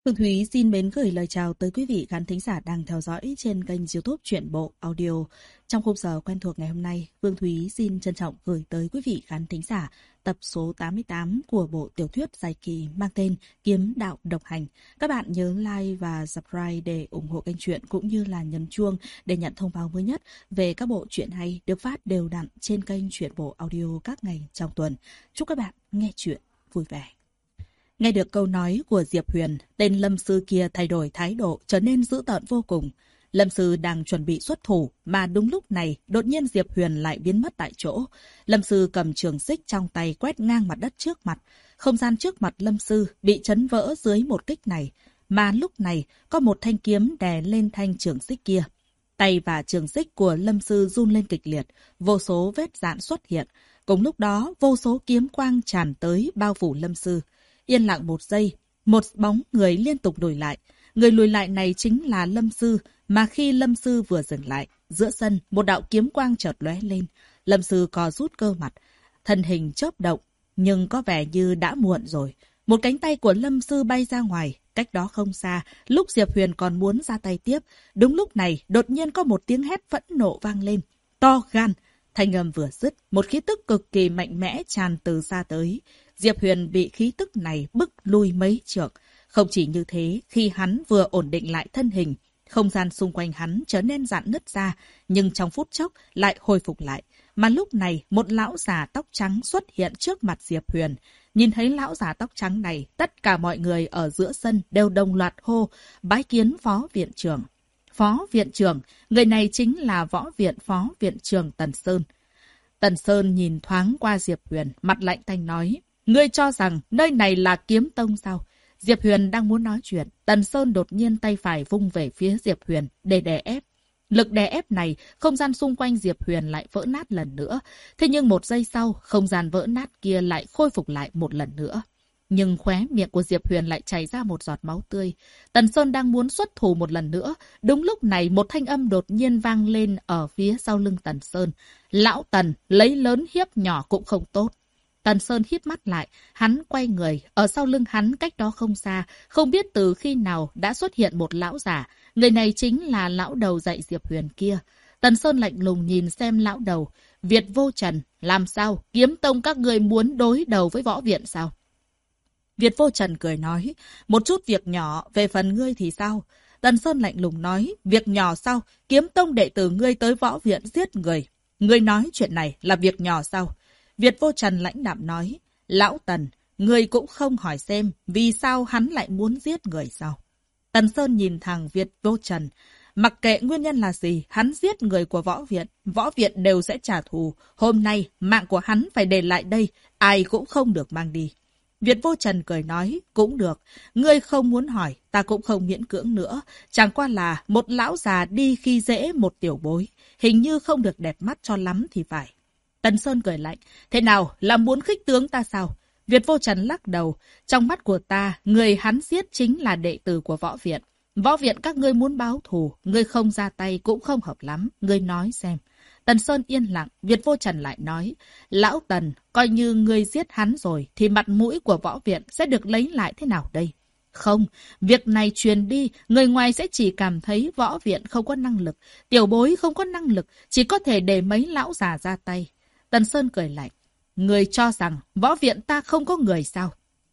Phương Thúy xin mến gửi lời chào tới quý vị khán thính giả đang theo dõi trên kênh YouTube Truyện Bộ Audio. Trong khung giờ quen thuộc ngày hôm nay, Phương Thúy xin trân trọng gửi tới quý vị khán thính giả tập số 88 của bộ tiểu thuyết dài kỳ mang tên Kiếm Đạo Độc Hành. Các bạn nhớ like và subscribe để ủng hộ kênh truyện cũng như là nhấn chuông để nhận thông báo mới nhất về các bộ truyện hay được phát đều đặn trên kênh Truyện Bộ Audio các ngày trong tuần. Chúc các bạn nghe truyện vui vẻ. Nghe được câu nói của Diệp Huyền, tên lâm sư kia thay đổi thái độ trở nên dữ tợn vô cùng. Lâm sư đang chuẩn bị xuất thủ, mà đúng lúc này, đột nhiên Diệp Huyền lại biến mất tại chỗ. Lâm sư cầm trường xích trong tay quét ngang mặt đất trước mặt. Không gian trước mặt lâm sư bị chấn vỡ dưới một kích này. Mà lúc này, có một thanh kiếm đè lên thanh trường xích kia. Tay và trường xích của lâm sư run lên kịch liệt, vô số vết rạn xuất hiện. Cùng lúc đó, vô số kiếm quang tràn tới bao phủ lâm sư. Yên lặng một giây, một bóng người liên tục lùi lại. Người lùi lại này chính là lâm sư, mà khi lâm sư vừa dừng lại, giữa sân một đạo kiếm quang chợt lóe lên. Lâm sư co rút cơ mặt, thân hình chớp động, nhưng có vẻ như đã muộn rồi. Một cánh tay của lâm sư bay ra ngoài, cách đó không xa, lúc Diệp Huyền còn muốn ra tay tiếp. Đúng lúc này, đột nhiên có một tiếng hét phẫn nộ vang lên. To gan! Thanh âm vừa dứt, một khí tức cực kỳ mạnh mẽ tràn từ xa tới. Diệp Huyền bị khí tức này bức lui mấy trượng. Không chỉ như thế, khi hắn vừa ổn định lại thân hình, không gian xung quanh hắn trở nên rạn nứt ra, nhưng trong phút chốc lại hồi phục lại. Mà lúc này, một lão già tóc trắng xuất hiện trước mặt Diệp Huyền. Nhìn thấy lão già tóc trắng này, tất cả mọi người ở giữa sân đều đồng loạt hô, bái kiến phó viện trưởng. Phó viện trưởng, người này chính là võ viện phó viện trưởng Tần Sơn. Tần Sơn nhìn thoáng qua Diệp Huyền, mặt lạnh tanh nói, ngươi cho rằng nơi này là kiếm tông sao? Diệp Huyền đang muốn nói chuyện, Tần Sơn đột nhiên tay phải vung về phía Diệp Huyền để đè ép. Lực đè ép này, không gian xung quanh Diệp Huyền lại vỡ nát lần nữa. Thế nhưng một giây sau, không gian vỡ nát kia lại khôi phục lại một lần nữa. Nhưng khóe miệng của Diệp Huyền lại chảy ra một giọt máu tươi. Tần Sơn đang muốn xuất thủ một lần nữa. Đúng lúc này một thanh âm đột nhiên vang lên ở phía sau lưng Tần Sơn. Lão Tần, lấy lớn hiếp nhỏ cũng không tốt. Tần Sơn híp mắt lại, hắn quay người, ở sau lưng hắn cách đó không xa, không biết từ khi nào đã xuất hiện một lão giả. Người này chính là lão đầu dạy Diệp Huyền kia. Tần Sơn lạnh lùng nhìn xem lão đầu. Việt Vô Trần, làm sao? Kiếm tông các người muốn đối đầu với võ viện sao? Việt Vô Trần cười nói, một chút việc nhỏ, về phần ngươi thì sao? Tần Sơn lạnh lùng nói, việc nhỏ sao? Kiếm tông đệ tử ngươi tới võ viện giết người. Ngươi nói chuyện này là việc nhỏ sao? Việt Vô Trần lãnh đạm nói, lão Tần, ngươi cũng không hỏi xem vì sao hắn lại muốn giết người sao? Tần Sơn nhìn thẳng Việt Vô Trần, mặc kệ nguyên nhân là gì, hắn giết người của võ viện đều sẽ trả thù. Hôm nay, mạng của hắn phải để lại đây, ai cũng không được mang đi. Việt Vô Trần cười nói, cũng được, ngươi không muốn hỏi, ta cũng không miễn cưỡng nữa. Chẳng qua là một lão già đi khi dễ một tiểu bối, hình như không được đẹp mắt cho lắm thì phải. Tần Sơn cười lạnh, thế nào, là muốn khích tướng ta sao? Việt Vô Trần lắc đầu, trong mắt của ta, người hắn giết chính là đệ tử của võ viện. Võ viện các ngươi muốn báo thù, ngươi không ra tay cũng không hợp lắm, ngươi nói xem. Tần Sơn yên lặng, Việt Vô Trần lại nói, lão Tần, coi như ngươi giết hắn rồi, thì mặt mũi của võ viện sẽ được lấy lại thế nào đây? Không, việc này truyền đi, người ngoài sẽ chỉ cảm thấy võ viện không có năng lực, tiểu bối không có năng lực, chỉ có thể để mấy lão già ra tay. Tần Sơn cười lạnh, người cho rằng võ viện ta không có người sao?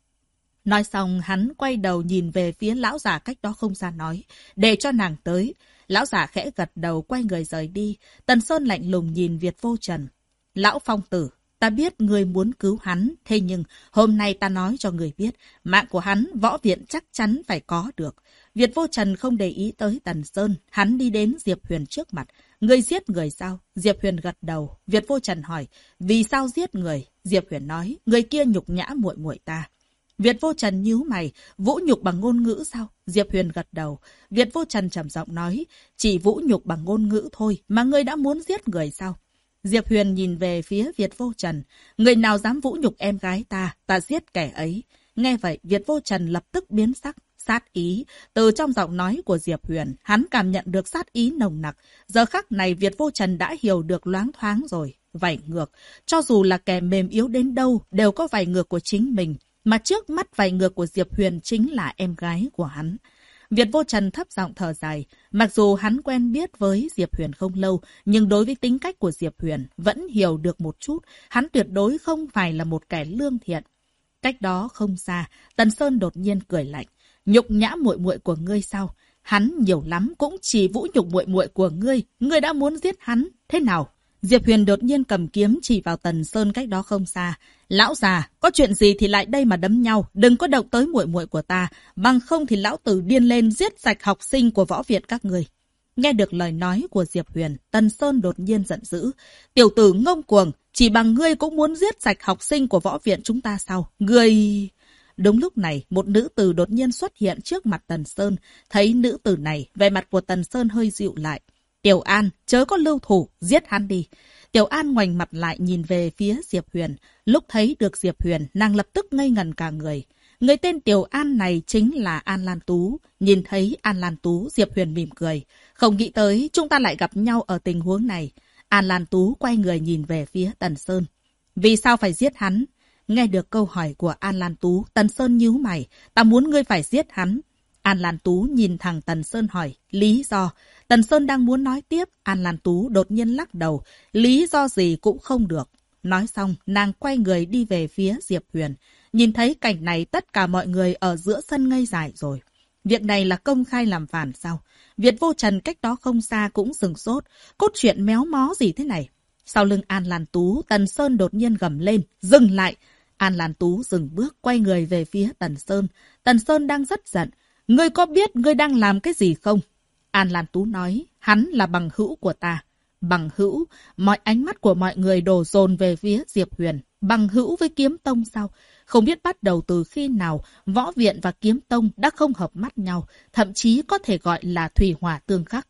Nói xong hắn quay đầu nhìn về phía lão già cách đó không xa nói, để cho nàng tới. Lão già khẽ gật đầu quay người rời đi. Tần Sơn lạnh lùng nhìn Việt Vô Trần. Lão Phong Tử, ta biết người muốn cứu hắn, thế nhưng hôm nay ta nói cho người biết, mạng của hắn võ viện chắc chắn phải có được. Việt Vô Trần không để ý tới Tần Sơn, hắn đi đến Diệp Huyền trước mặt. Người giết người sao? Diệp Huyền gật đầu. Việt Vô Trần hỏi, vì sao giết người? Diệp Huyền nói, người kia nhục nhã muội muội ta. Việt Vô Trần nhíu mày, vũ nhục bằng ngôn ngữ sao? Diệp Huyền gật đầu. Việt Vô Trần trầm giọng nói, chỉ vũ nhục bằng ngôn ngữ thôi mà ngươi đã muốn giết người sao? Diệp Huyền nhìn về phía Việt Vô Trần, người nào dám vũ nhục em gái ta giết kẻ ấy. Nghe vậy, Việt Vô Trần lập tức biến sắc, sát ý. Từ trong giọng nói của Diệp Huyền, hắn cảm nhận được sát ý nồng nặc. Giờ khắc này Việt Vô Trần đã hiểu được loáng thoáng rồi. Vảy ngược, cho dù là kẻ mềm yếu đến đâu, đều có vảy ngược của chính mình. mà trước mắt vảy ngược của Diệp Huyền chính là em gái của hắn. Việt Vô Trần thấp giọng thở dài, mặc dù hắn quen biết với Diệp Huyền không lâu, nhưng đối với tính cách của Diệp Huyền vẫn hiểu được một chút, hắn tuyệt đối không phải là một kẻ lương thiện. Cách đó không xa, Tần Sơn đột nhiên cười lạnh, nhục nhã muội muội của ngươi sao? Hắn nhiều lắm cũng chỉ vũ nhục muội muội của ngươi đã muốn giết hắn, thế nào? Diệp Huyền đột nhiên cầm kiếm chỉ vào Tần Sơn cách đó không xa. Lão già, có chuyện gì thì lại đây mà đấm nhau, đừng có động tới muội muội của ta, bằng không thì lão tử điên lên giết sạch học sinh của võ viện các ngươi. Nghe được lời nói của Diệp Huyền, Tần Sơn đột nhiên giận dữ. Tiểu tử ngông cuồng, chỉ bằng ngươi cũng muốn giết sạch học sinh của võ viện chúng ta sao? Ngươi... Đúng lúc này, một nữ tử đột nhiên xuất hiện trước mặt Tần Sơn. Thấy nữ tử này, vẻ mặt của Tần Sơn hơi dịu lại. Tiểu An, chớ có lưu thủ, giết hắn đi. Tiểu An ngoảnh mặt lại nhìn về phía Diệp Huyền. Lúc thấy được Diệp Huyền, nàng lập tức ngây ngần cả người. Người tên Tiểu An này chính là An Lan Tú. Nhìn thấy An Lan Tú, Diệp Huyền mỉm cười. Không nghĩ tới chúng ta lại gặp nhau ở tình huống này. An Lan Tú quay người nhìn về phía Tần Sơn. Vì sao phải giết hắn? Nghe được câu hỏi của An Lan Tú, Tần Sơn nhíu mày. Ta muốn ngươi phải giết hắn. An Lan Tú nhìn thẳng Tần Sơn hỏi, lý do. Tần Sơn đang muốn nói tiếp, An Lan Tú đột nhiên lắc đầu, lý do gì cũng không được. Nói xong, nàng quay người đi về phía Diệp Huyền. Nhìn thấy cảnh này, tất cả mọi người ở giữa sân ngây dại rồi. Việc này là công khai làm phản sao? Việt Vô Trần cách đó không xa cũng sừng sốt. Cốt truyện méo mó gì thế này? Sau lưng An Lan Tú, Tần Sơn đột nhiên gầm lên, dừng lại. An Lan Tú dừng bước, quay người về phía Tần Sơn. Tần Sơn đang rất giận. Ngươi có biết ngươi đang làm cái gì không? An Lan Tú nói, hắn là bằng hữu của ta. Bằng hữu, mọi ánh mắt của mọi người đổ dồn về phía Diệp Huyền. Bằng hữu với Kiếm Tông sao? Không biết bắt đầu từ khi nào, Võ Viện và Kiếm Tông đã không hợp mắt nhau, thậm chí có thể gọi là thủy hỏa tương khắc.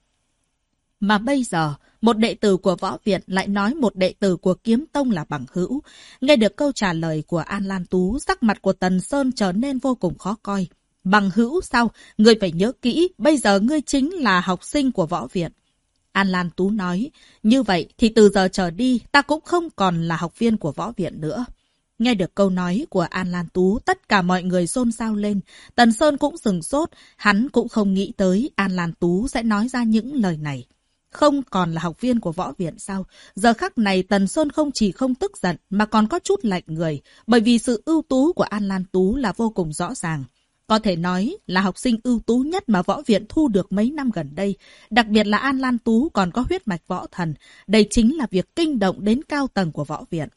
Mà bây giờ, một đệ tử của Võ Viện lại nói một đệ tử của Kiếm Tông là bằng hữu. Nghe được câu trả lời của An Lan Tú, sắc mặt của Tần Sơn trở nên vô cùng khó coi. Bằng hữu sao? Ngươi phải nhớ kỹ, bây giờ ngươi chính là học sinh của Võ Viện. An Lan Tú nói, như vậy thì từ giờ trở đi, ta cũng không còn là học viên của Võ Viện nữa. Nghe được câu nói của An Lan Tú, tất cả mọi người xôn xao lên. Tần Sơn cũng sừng sốt, hắn cũng không nghĩ tới An Lan Tú sẽ nói ra những lời này. Không còn là học viên của Võ Viện sao? Giờ khắc này Tần Sơn không chỉ không tức giận mà còn có chút lạnh người, bởi vì sự ưu tú của An Lan Tú là vô cùng rõ ràng. Có thể nói là học sinh ưu tú nhất mà Võ Viện thu được mấy năm gần đây. Đặc biệt là An Lan Tú còn có huyết mạch võ thần. Đây chính là việc kinh động đến cao tầng của Võ Viện.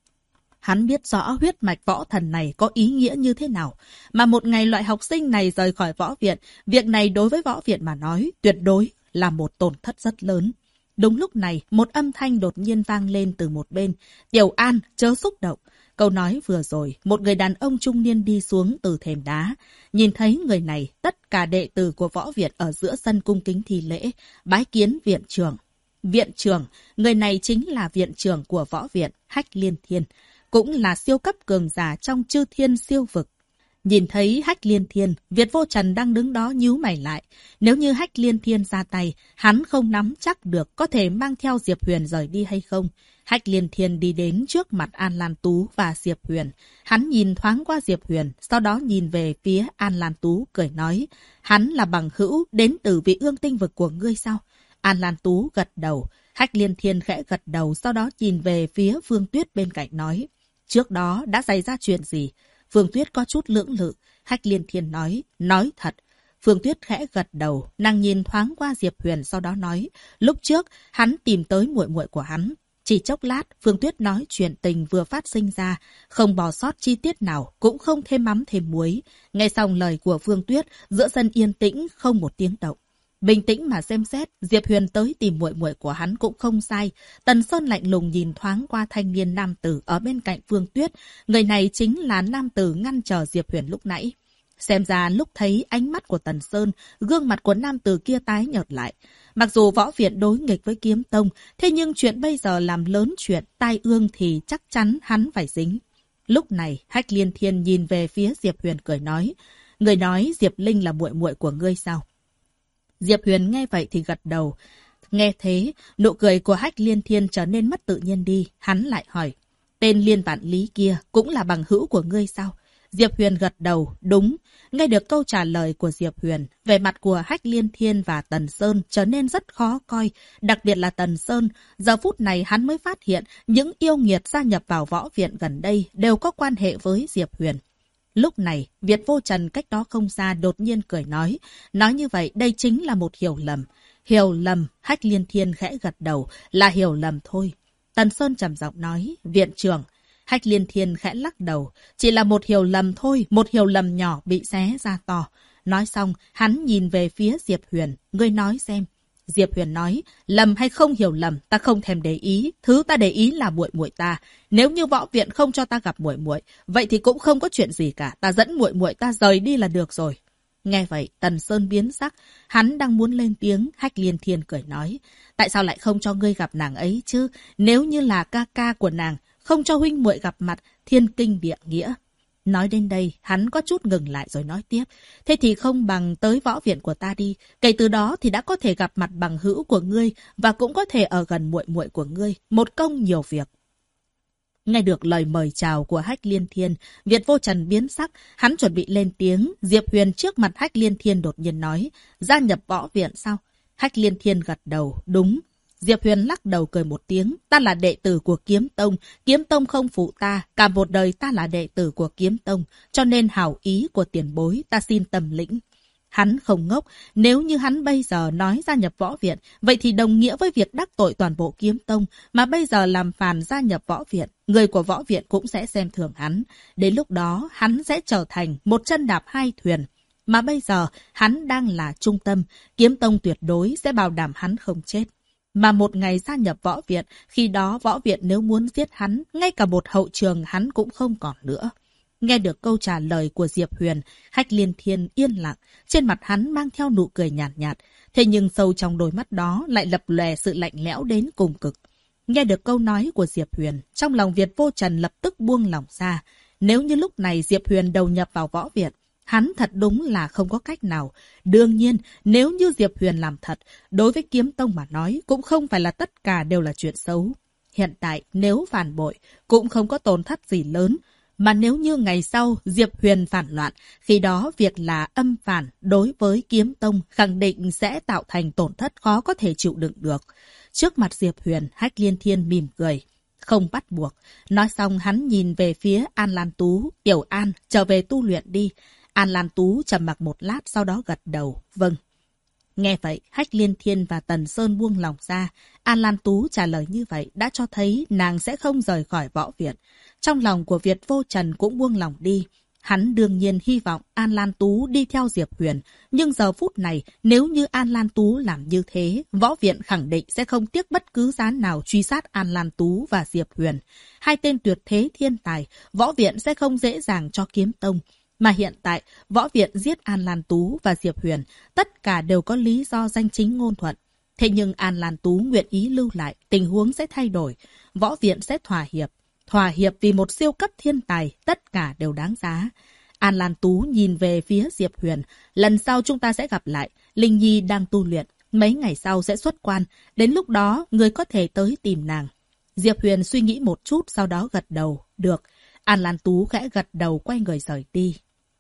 Hắn biết rõ huyết mạch võ thần này có ý nghĩa như thế nào. Mà một ngày loại học sinh này rời khỏi Võ Viện, việc này đối với Võ Viện mà nói tuyệt đối là một tổn thất rất lớn. Đúng lúc này, một âm thanh đột nhiên vang lên từ một bên. Tiểu An, chớ xúc động. Câu nói vừa rồi, một người đàn ông trung niên đi xuống từ thềm đá. Nhìn thấy người này, tất cả đệ tử của Võ Viện ở giữa sân cung kính thi lễ, bái kiến viện trưởng. Viện trưởng, người này chính là viện trưởng của Võ Viện, Hách Liên Thiên, cũng là siêu cấp cường giả trong chư thiên siêu vực. Nhìn thấy Hách Liên Thiên, Việt Vô Trần đang đứng đó nhíu mày lại. Nếu như Hách Liên Thiên ra tay, hắn không nắm chắc được có thể mang theo Diệp Huyền rời đi hay không. Hách Liên Thiên đi đến trước mặt An Lan Tú và Diệp Huyền. Hắn nhìn thoáng qua Diệp Huyền, sau đó nhìn về phía An Lan Tú, cười nói. Hắn là bằng hữu đến từ vị ương tinh vực của ngươi sao? An Lan Tú gật đầu. Hách Liên Thiên khẽ gật đầu, sau đó nhìn về phía Phương Tuyết bên cạnh nói. Trước đó đã xảy ra chuyện gì? Phương Tuyết có chút lưỡng lự. Hách Liên Thiên nói thật. Phương Tuyết khẽ gật đầu, nàng nhìn thoáng qua Diệp Huyền sau đó nói, lúc trước hắn tìm tới muội muội của hắn. Chỉ chốc lát, Phương Tuyết nói chuyện tình vừa phát sinh ra, không bỏ sót chi tiết nào, cũng không thêm mắm thêm muối. Nghe xong lời của Phương Tuyết, giữa sân yên tĩnh không một tiếng động. Bình tĩnh mà xem xét, Diệp Huyền tới tìm muội muội của hắn cũng không sai. Tần Sơn lạnh lùng nhìn thoáng qua thanh niên nam tử ở bên cạnh Phương Tuyết. Người này chính là nam tử ngăn chờ Diệp Huyền lúc nãy. Xem ra lúc thấy ánh mắt của Tần Sơn, gương mặt của nam tử kia tái nhợt lại. Mặc dù Võ Viện đối nghịch với Kiếm Tông, thế nhưng chuyện bây giờ làm lớn chuyện, tai ương thì chắc chắn hắn phải dính. Lúc này, Hách Liên Thiên nhìn về phía Diệp Huyền cười nói. Người nói Diệp Linh là muội muội của ngươi sao? Diệp Huyền nghe vậy thì gật đầu. Nghe thế, nụ cười của Hách Liên Thiên trở nên mất tự nhiên đi. Hắn lại hỏi. Tên Liên Vạn Lý kia cũng là bằng hữu của ngươi sao? Diệp Huyền gật đầu, đúng. Nghe được câu trả lời của Diệp Huyền, vẻ mặt của Hách Liên Thiên và Tần Sơn trở nên rất khó coi. Đặc biệt là Tần Sơn, giờ phút này hắn mới phát hiện những yêu nghiệt gia nhập vào võ viện gần đây đều có quan hệ với Diệp Huyền. Lúc này, Việt Vô Trần cách đó không xa đột nhiên cười nói. Nói như vậy đây chính là một hiểu lầm. Hiểu lầm, Hách Liên Thiên khẽ gật đầu, là hiểu lầm thôi. Tần Sơn trầm giọng nói, viện trưởng. Hách Liên Thiên khẽ lắc đầu, chỉ là một hiểu lầm thôi, một hiểu lầm nhỏ bị xé ra to. Nói xong, hắn nhìn về phía Diệp Huyền, ngươi nói xem. Diệp Huyền nói, lầm hay không hiểu lầm, ta không thèm để ý, thứ ta để ý là muội muội ta. Nếu như võ viện không cho ta gặp muội muội, vậy thì cũng không có chuyện gì cả, ta dẫn muội muội ta rời đi là được rồi. Nghe vậy, Tần Sơn biến sắc, hắn đang muốn lên tiếng, Hách Liên Thiên cười nói, tại sao lại không cho ngươi gặp nàng ấy chứ? Nếu như là ca ca của nàng, không cho huynh muội gặp mặt, thiên kinh địa nghĩa. Nói đến đây, hắn có chút ngừng lại rồi nói tiếp. Thế thì không bằng tới võ viện của ta đi. Kể từ đó thì đã có thể gặp mặt bằng hữu của ngươi và cũng có thể ở gần muội muội của ngươi. Một công nhiều việc. Nghe được lời mời chào của Hách Liên Thiên, Việt Vô Trần biến sắc. Hắn chuẩn bị lên tiếng. Diệp Huyền trước mặt Hách Liên Thiên đột nhiên nói. Gia nhập võ viện sao? Hách Liên Thiên gật đầu. Đúng. Diệp Huyền lắc đầu cười một tiếng, ta là đệ tử của Kiếm Tông không phụ ta, cả một đời ta là đệ tử của Kiếm Tông, cho nên hảo ý của tiền bối ta xin tầm lĩnh. Hắn không ngốc, nếu như hắn bây giờ nói gia nhập võ viện, vậy thì đồng nghĩa với việc đắc tội toàn bộ Kiếm Tông, mà bây giờ làm phản gia nhập võ viện, người của võ viện cũng sẽ xem thường hắn. Đến lúc đó, hắn sẽ trở thành một chân đạp hai thuyền. Mà bây giờ, hắn đang là trung tâm, Kiếm Tông tuyệt đối sẽ bảo đảm hắn không chết. Mà một ngày gia nhập võ viện, khi đó võ viện nếu muốn giết hắn, ngay cả một hậu trường hắn cũng không còn nữa. Nghe được câu trả lời của Diệp Huyền, Hách Liên Thiên yên lặng, trên mặt hắn mang theo nụ cười nhạt nhạt. Thế nhưng sâu trong đôi mắt đó lại lập lòe sự lạnh lẽo đến cùng cực. Nghe được câu nói của Diệp Huyền, trong lòng Việt Vô Trần lập tức buông lỏng ra. Nếu như lúc này Diệp Huyền đầu nhập vào võ viện, hắn thật đúng là không có cách nào. Đương nhiên, nếu như Diệp Huyền làm thật, đối với Kiếm Tông mà nói, cũng không phải là tất cả đều là chuyện xấu. Hiện tại, nếu phản bội, cũng không có tổn thất gì lớn. Mà nếu như ngày sau Diệp Huyền phản loạn, khi đó việc là âm phản đối với Kiếm Tông khẳng định sẽ tạo thành tổn thất khó có thể chịu đựng được. Trước mặt Diệp Huyền, Hách Liên Thiên mỉm cười. Không bắt buộc. Nói xong hắn nhìn về phía An Lan Tú. Tiểu An, trở về tu luyện đi. An Lan Tú trầm mặc một lát sau đó gật đầu. Vâng. Nghe vậy, Hách Liên Thiên và Tần Sơn buông lòng ra. An Lan Tú trả lời như vậy đã cho thấy nàng sẽ không rời khỏi võ viện. Trong lòng của Việt Vô Trần cũng buông lòng đi. Hắn đương nhiên hy vọng An Lan Tú đi theo Diệp Huyền. Nhưng giờ phút này, nếu như An Lan Tú làm như thế, võ viện khẳng định sẽ không tiếc bất cứ giá nào truy sát An Lan Tú và Diệp Huyền. Hai tên tuyệt thế thiên tài, võ viện sẽ không dễ dàng cho Kiếm Tông. Mà hiện tại, võ viện giết An Lan Tú và Diệp Huyền, tất cả đều có lý do danh chính ngôn thuận. Thế nhưng An Lan Tú nguyện ý lưu lại, tình huống sẽ thay đổi. Võ viện sẽ thỏa hiệp. Thỏa hiệp vì một siêu cấp thiên tài, tất cả đều đáng giá. An Lan Tú nhìn về phía Diệp Huyền. Lần sau chúng ta sẽ gặp lại. Linh Nhi đang tu luyện. Mấy ngày sau sẽ xuất quan. Đến lúc đó, người có thể tới tìm nàng. Diệp Huyền suy nghĩ một chút, sau đó gật đầu. Được. An Lan Tú khẽ gật đầu quay người rời đi.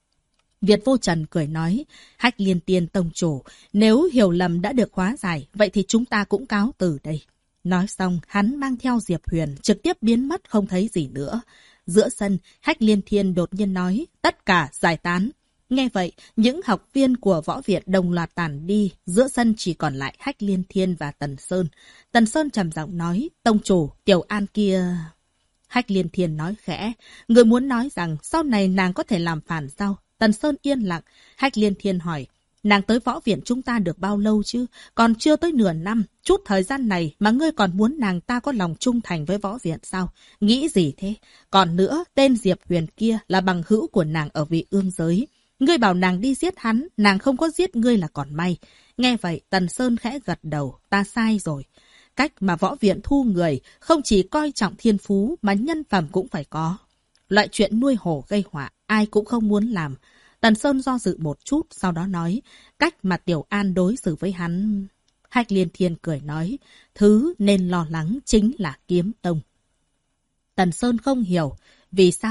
Việt Vô Trần cười nói, Hách Liên Tiên tông chủ, nếu hiểu lầm đã được hóa giải, vậy thì chúng ta cũng cáo từ đây. Nói xong, hắn mang theo Diệp Huyền, trực tiếp biến mất không thấy gì nữa. Giữa sân, Hách Liên Thiên đột nhiên nói, tất cả giải tán. Nghe vậy, những học viên của võ viện đồng loạt tản đi, giữa sân chỉ còn lại Hách Liên Thiên và Tần Sơn. Tần Sơn trầm giọng nói, tông chủ, Tiểu An kia... Hách Liên Thiên nói khẽ, người muốn nói rằng sau này nàng có thể làm phản sao? Tần Sơn yên lặng. Hách Liên Thiên hỏi, nàng tới võ viện chúng ta được bao lâu chứ? Còn chưa tới nửa năm. Chút thời gian này mà ngươi còn muốn nàng ta có lòng trung thành với võ viện sao? Nghĩ gì thế? Còn nữa, tên Diệp Huyền kia là bằng hữu của nàng ở vị ương giới. Ngươi bảo nàng đi giết hắn, nàng không có giết ngươi là còn may. Nghe vậy, Tần Sơn khẽ gật đầu, ta sai rồi. Cách mà võ viện thu người không chỉ coi trọng thiên phú mà nhân phẩm cũng phải có. Loại chuyện nuôi hổ gây họa ai cũng không muốn làm. Tần Sơn do dự một chút, sau đó nói, cách mà Tiểu An đối xử với hắn. Hách Liên Thiên cười nói, thứ nên lo lắng chính là Kiếm Tông. Tần Sơn không hiểu, vì sao?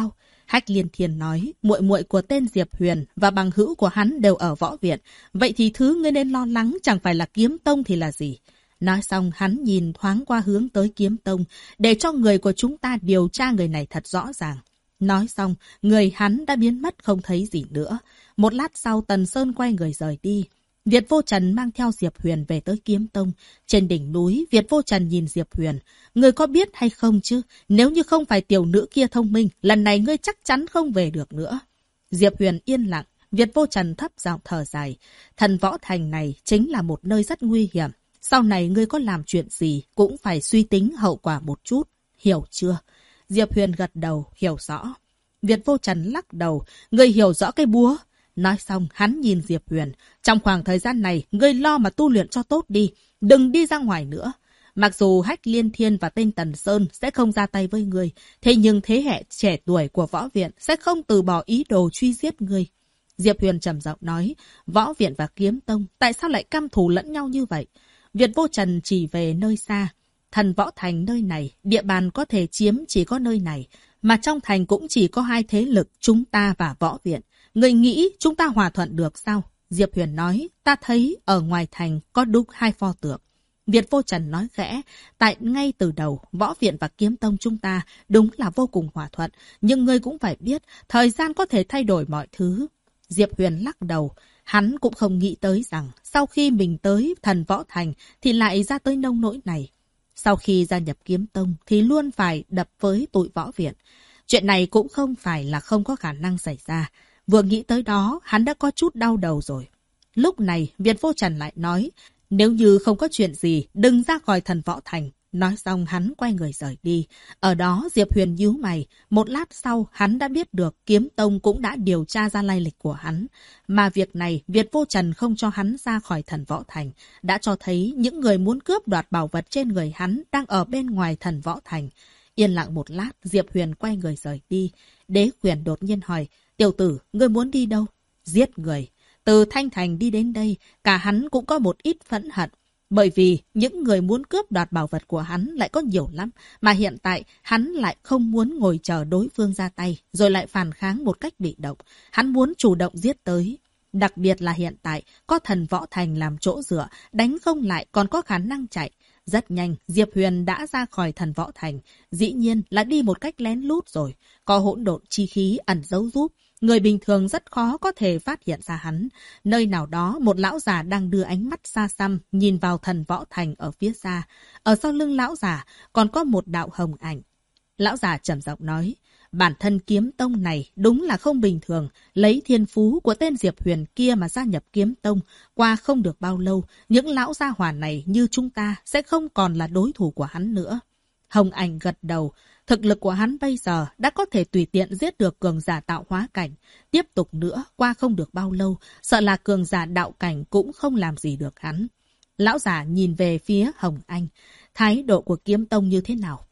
Hách Liên Thiên nói, muội muội của tên Diệp Huyền và bằng hữu của hắn đều ở võ viện. Vậy thì thứ ngươi nên lo lắng chẳng phải là kiếm tông thì là gì? Nói xong hắn nhìn thoáng qua hướng tới kiếm tông, để cho người của chúng ta điều tra người này thật rõ ràng. Nói xong, người hắn đã biến mất không thấy gì nữa. Một lát sau Tần Sơn quay người rời đi. Việt Vô Trần mang theo Diệp Huyền về tới kiếm tông. Trên đỉnh núi, Việt Vô Trần nhìn Diệp Huyền. Ngươi có biết hay không chứ? Nếu như không phải tiểu nữ kia thông minh, lần này ngươi chắc chắn không về được nữa. Diệp Huyền yên lặng. Việt Vô Trần thấp giọng thở dài. Thần võ thành này chính là một nơi rất nguy hiểm. Sau này ngươi có làm chuyện gì cũng phải suy tính hậu quả một chút. Hiểu chưa? Diệp Huyền gật đầu, hiểu rõ. Việt Vô Trần lắc đầu. Ngươi hiểu rõ cái búa. Nói xong, hắn nhìn Diệp Huyền. Trong khoảng thời gian này, ngươi lo mà tu luyện cho tốt đi. Đừng đi ra ngoài nữa. Mặc dù Hách Liên Thiên và tên Tần Sơn sẽ không ra tay với ngươi, thế nhưng thế hệ trẻ tuổi của võ viện sẽ không từ bỏ ý đồ truy giết ngươi. Diệp Huyền trầm giọng nói, võ viện và kiếm tông, tại sao lại căm thù lẫn nhau như vậy? Việt Vô Trần chỉ về nơi xa. Thần võ thành nơi này, địa bàn có thể chiếm chỉ có nơi này, mà trong thành cũng chỉ có hai thế lực, chúng ta và võ viện. Người nghĩ chúng ta hòa thuận được sao? Diệp Huyền nói, ta thấy ở ngoài thành có đúng hai pho tượng. Việt Vô Trần nói khẽ, tại ngay từ đầu, võ viện và kiếm tông chúng ta đúng là vô cùng hòa thuận, nhưng ngươi cũng phải biết, thời gian có thể thay đổi mọi thứ. Diệp Huyền lắc đầu, hắn cũng không nghĩ tới rằng, sau khi mình tới thần võ thành, thì lại ra tới nông nỗi này. Sau khi gia nhập kiếm tông, thì luôn phải đập với tụi võ viện. Chuyện này cũng không phải là không có khả năng xảy ra. Vừa nghĩ tới đó, hắn đã có chút đau đầu rồi. Lúc này, Việt Vô Trần lại nói, nếu như không có chuyện gì, đừng ra khỏi thần võ thành. Nói xong hắn quay người rời đi. Ở đó Diệp Huyền nhíu mày. Một lát sau, hắn đã biết được kiếm tông cũng đã điều tra ra lai lịch của hắn. Mà việc này, Việt Vô Trần không cho hắn ra khỏi thần võ thành. Đã cho thấy những người muốn cướp đoạt bảo vật trên người hắn đang ở bên ngoài thần võ thành. Yên lặng một lát, Diệp Huyền quay người rời đi. Đế Quyền đột nhiên hỏi, tiểu tử, ngươi muốn đi đâu? Giết người. Từ Thanh Thành đi đến đây, cả hắn cũng có một ít phẫn hận. Bởi vì những người muốn cướp đoạt bảo vật của hắn lại có nhiều lắm, mà hiện tại hắn lại không muốn ngồi chờ đối phương ra tay, rồi lại phản kháng một cách bị động. Hắn muốn chủ động giết tới. Đặc biệt là hiện tại, có thần võ thành làm chỗ dựa, đánh không lại còn có khả năng chạy. Rất nhanh, Diệp Huyền đã ra khỏi thần võ thành. Dĩ nhiên là đi một cách lén lút rồi. Có hỗn độn chi khí ẩn giấu giúp. Người bình thường rất khó có thể phát hiện ra hắn. Nơi nào đó, một lão già đang đưa ánh mắt xa xăm, nhìn vào thần võ thành ở phía xa. Ở sau lưng lão già, còn có một đạo hồng ảnh. Lão già trầm giọng nói, bản thân kiếm tông này đúng là không bình thường. Lấy thiên phú của tên Diệp Huyền kia mà gia nhập kiếm tông. Qua không được bao lâu, những lão gia hỏa này như chúng ta sẽ không còn là đối thủ của hắn nữa. Hồng ảnh gật đầu. Thực lực của hắn bây giờ đã có thể tùy tiện giết được cường giả tạo hóa cảnh. Tiếp tục nữa, qua không được bao lâu, sợ là cường giả đạo cảnh cũng không làm gì được hắn. Lão giả nhìn về phía Hồng Anh. Thái độ của kiếm tông như thế nào?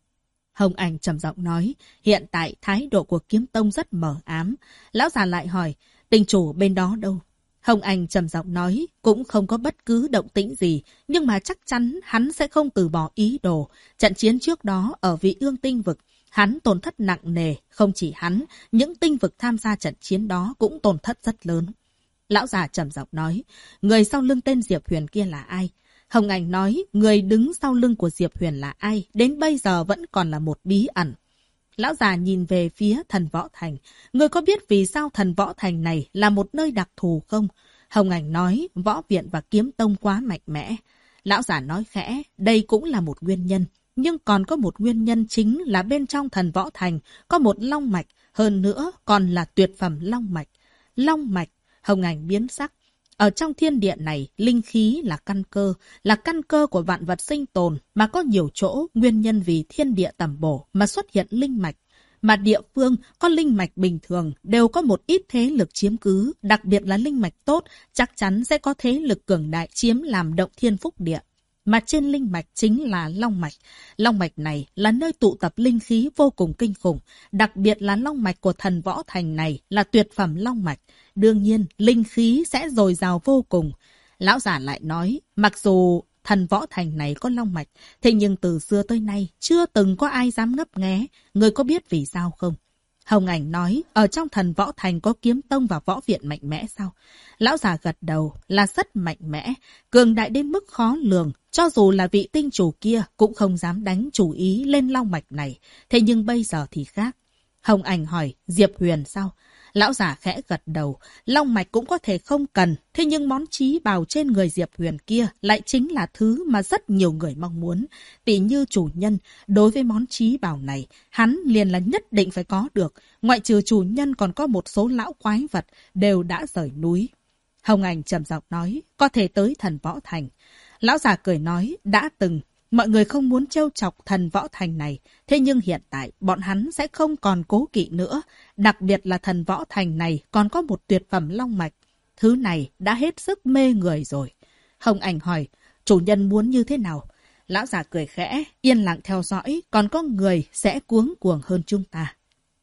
Hồng Anh trầm giọng nói, hiện tại thái độ của kiếm tông rất mờ ám. Lão già lại hỏi, tình chủ bên đó đâu? Hồng Anh trầm giọng nói, cũng không có bất cứ động tĩnh gì, nhưng mà chắc chắn hắn sẽ không từ bỏ ý đồ. Trận chiến trước đó ở Vị Ương tinh vực, hắn tổn thất nặng nề, không chỉ hắn, những tinh vực tham gia trận chiến đó cũng tổn thất rất lớn. Lão già trầm giọng nói, người sau lưng tên Diệp Huyền kia là ai? Hồng Anh nói, người đứng sau lưng của Diệp Huyền là ai? Đến bây giờ vẫn còn là một bí ẩn. Lão già nhìn về phía thần võ thành. Người có biết vì sao thần võ thành này là một nơi đặc thù không? Hồng Ảnh nói, võ viện và kiếm tông quá mạnh mẽ. Lão già nói khẽ, đây cũng là một nguyên nhân. Nhưng còn có một nguyên nhân chính là bên trong thần võ thành có một long mạch. Hơn nữa còn là tuyệt phẩm long mạch. Long mạch, Hồng Ảnh biến sắc. Ở trong thiên địa này, linh khí là căn cơ của vạn vật sinh tồn, mà có nhiều chỗ nguyên nhân vì thiên địa tầm bổ mà xuất hiện linh mạch. Mà địa phương có linh mạch bình thường đều có một ít thế lực chiếm cứ, đặc biệt là linh mạch tốt, chắc chắn sẽ có thế lực cường đại chiếm làm động thiên phúc địa. Mà trên linh mạch chính là long mạch. Long mạch này là nơi tụ tập linh khí vô cùng kinh khủng, đặc biệt là long mạch của thần võ thành này là tuyệt phẩm long mạch. Đương nhiên, linh khí sẽ dồi dào vô cùng. Lão giả lại nói, mặc dù thần võ thành này có long mạch, thế nhưng từ xưa tới nay chưa từng có ai dám ngấp nghé. Người có biết vì sao không? Hồng Ảnh nói, ở trong Thần Võ Thành có kiếm tông và võ viện mạnh mẽ sao? Lão già gật đầu, là rất mạnh mẽ, cường đại đến mức khó lường. Cho dù là vị tinh chủ kia cũng không dám đánh chủ ý lên long mạch này. Thế nhưng bây giờ thì khác. Hồng Ảnh hỏi, Diệp Huyền sao? Lão già khẽ gật đầu, long mạch cũng có thể không cần, thế nhưng món trí bào trên người Diệp Huyền kia lại chính là thứ mà rất nhiều người mong muốn. Tỷ như chủ nhân, đối với món trí bào này, hắn liền là nhất định phải có được, ngoại trừ chủ nhân còn có một số lão quái vật đều đã rời núi. Hồng Ảnh trầm giọng nói, có thể tới Thần Võ Thành. Lão già cười nói, đã từng. Mọi người không muốn trêu chọc Thần Võ Thành này, thế nhưng hiện tại bọn hắn sẽ không còn cố kỵ nữa. Đặc biệt là Thần Võ Thành này còn có một tuyệt phẩm long mạch. Thứ này đã hết sức mê người rồi. Hồng Ảnh hỏi, chủ nhân muốn như thế nào? Lão già cười khẽ, yên lặng theo dõi, còn có người sẽ cuống cuồng hơn chúng ta.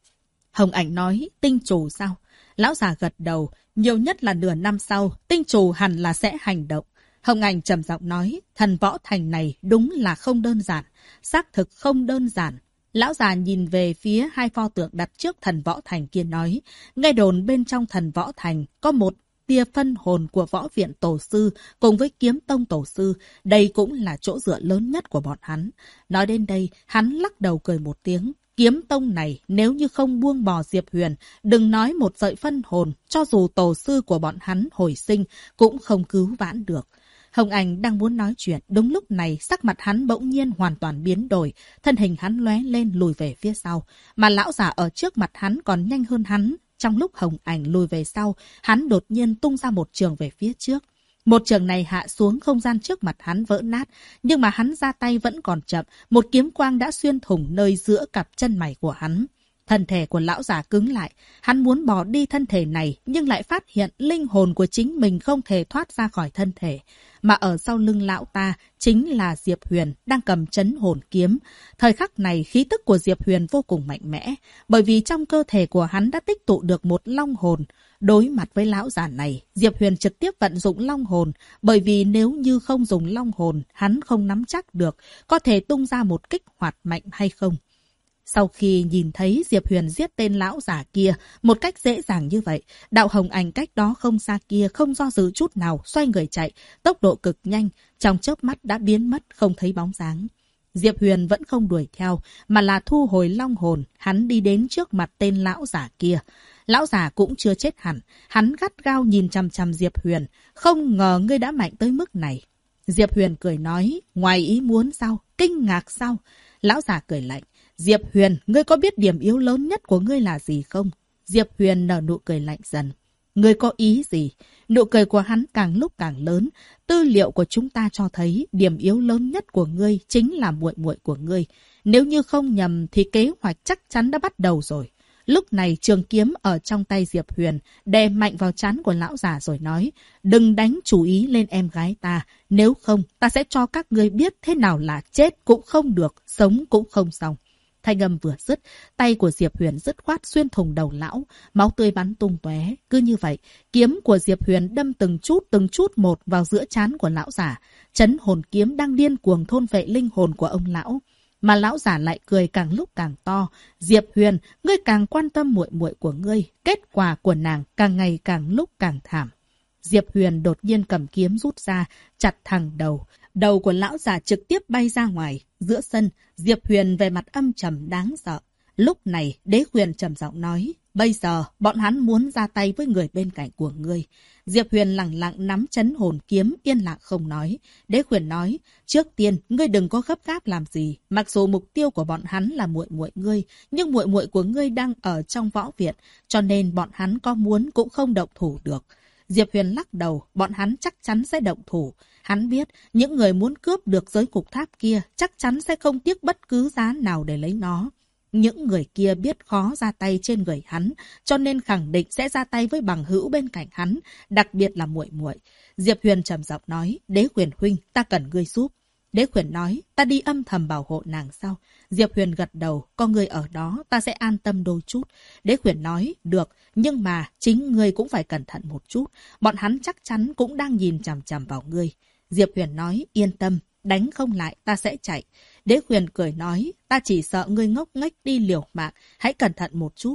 Hồng Ảnh nói, tinh chủ sao? Lão già gật đầu, nhiều nhất là nửa năm sau, tinh chủ hẳn là sẽ hành động. Hồng Ảnh trầm giọng nói, Thần Võ Thành này đúng là không đơn giản, xác thực không đơn giản. Lão già nhìn về phía hai pho tượng đặt trước Thần Võ Thành kia nói, nghe đồn bên trong Thần Võ Thành có một tia phân hồn của võ viện tổ sư cùng với kiếm tông tổ sư, đây cũng là chỗ dựa lớn nhất của bọn hắn. Nói đến đây, hắn lắc đầu cười một tiếng. Kiếm tông này nếu như không buông bỏ Diệp Huyền, đừng nói một sợi phân hồn, cho dù tổ sư của bọn hắn hồi sinh cũng không cứu vãn được. Hồng Ảnh đang muốn nói chuyện, đúng lúc này sắc mặt hắn bỗng nhiên hoàn toàn biến đổi, thân hình hắn lóe lên lùi về phía sau, mà lão già ở trước mặt hắn còn nhanh hơn hắn. Trong lúc Hồng Ảnh lùi về sau, hắn đột nhiên tung ra một trường về phía trước. Một trường này hạ xuống, không gian trước mặt hắn vỡ nát, nhưng mà hắn ra tay vẫn còn chậm, một kiếm quang đã xuyên thủng nơi giữa cặp chân mày của hắn. Thân thể của lão già cứng lại, hắn muốn bỏ đi thân thể này nhưng lại phát hiện linh hồn của chính mình không thể thoát ra khỏi thân thể. Mà ở sau lưng lão ta chính là Diệp Huyền đang cầm trấn hồn kiếm. Thời khắc này khí tức của Diệp Huyền vô cùng mạnh mẽ, bởi vì trong cơ thể của hắn đã tích tụ được một long hồn. Đối mặt với lão già này, Diệp Huyền trực tiếp vận dụng long hồn, bởi vì nếu như không dùng long hồn, hắn không nắm chắc được có thể tung ra một kích hoạt mạnh hay không. Sau khi nhìn thấy Diệp Huyền giết tên lão giả kia một cách dễ dàng như vậy, đạo Hồng Ảnh cách đó không xa kia không do dự chút nào xoay người chạy, tốc độ cực nhanh, trong chớp mắt đã biến mất không thấy bóng dáng. Diệp Huyền vẫn không đuổi theo, mà là thu hồi long hồn, hắn đi đến trước mặt tên lão giả kia. Lão giả cũng chưa chết hẳn, hắn gắt gao nhìn chằm chằm Diệp Huyền, không ngờ ngươi đã mạnh tới mức này. Diệp Huyền cười nói, ngoài ý muốn sao, kinh ngạc sao? Lão giả cười lạnh. Diệp Huyền, ngươi có biết điểm yếu lớn nhất của ngươi là gì không? Diệp Huyền nở nụ cười lạnh dần. Ngươi có ý gì? Nụ cười của hắn càng lúc càng lớn. Tư liệu của chúng ta cho thấy điểm yếu lớn nhất của ngươi chính là muội muội của ngươi. Nếu như không nhầm thì kế hoạch chắc chắn đã bắt đầu rồi. Lúc này trường kiếm ở trong tay Diệp Huyền đè mạnh vào trán của lão già rồi nói, đừng đánh chủ ý lên em gái ta, nếu không ta sẽ cho các ngươi biết thế nào là chết cũng không được, sống cũng không xong. Thanh âm vừa dứt, tay của Diệp Huyền dứt khoát xuyên thủng đầu lão, máu tươi bắn tung tóe. Cứ như vậy, kiếm của Diệp Huyền đâm từng chút một vào giữa trán của lão giả. Trấn hồn kiếm đang điên cuồng thôn vệ linh hồn của ông lão. Mà lão giả lại cười càng lúc càng to. Diệp Huyền, ngươi càng quan tâm muội muội của ngươi, kết quả của nàng càng ngày càng lúc càng thảm. Diệp Huyền đột nhiên cầm kiếm rút ra, chặt thẳng đầu. Đầu của lão già trực tiếp bay ra ngoài. Giữa sân, Diệp Huyền về mặt âm trầm đáng sợ. Lúc này, Đế Huyền trầm giọng nói, bây giờ bọn hắn muốn ra tay với người bên cạnh của ngươi. Diệp Huyền lặng lặng nắm trấn hồn kiếm, yên lặng không nói. Đế Huyền nói, trước tiên ngươi đừng có gấp gáp làm gì. Mặc dù mục tiêu của bọn hắn là muội muội ngươi, nhưng muội muội của ngươi đang ở trong võ viện, cho nên bọn hắn có muốn cũng không động thủ được. Diệp Huyền lắc đầu, bọn hắn chắc chắn sẽ động thủ. Hắn biết, những người muốn cướp được giới cục tháp kia chắc chắn sẽ không tiếc bất cứ giá nào để lấy nó. Những người kia biết khó ra tay trên người hắn, cho nên khẳng định sẽ ra tay với bằng hữu bên cạnh hắn, đặc biệt là muội muội. Diệp Huyền trầm giọng nói, Đế Huyền huynh, ta cần ngươi giúp. Đế Huyền nói, ta đi âm thầm bảo hộ nàng sao? Diệp Huyền gật đầu, có ngươi ở đó, ta sẽ an tâm đôi chút. Đế Huyền nói, được, nhưng mà chính ngươi cũng phải cẩn thận một chút. Bọn hắn chắc chắn cũng đang nhìn chằm chằm vào ngươi. Diệp Huyền nói, yên tâm, đánh không lại, ta sẽ chạy. Đế Huyền cười nói, ta chỉ sợ ngươi ngốc nghếch đi liều mạng, hãy cẩn thận một chút.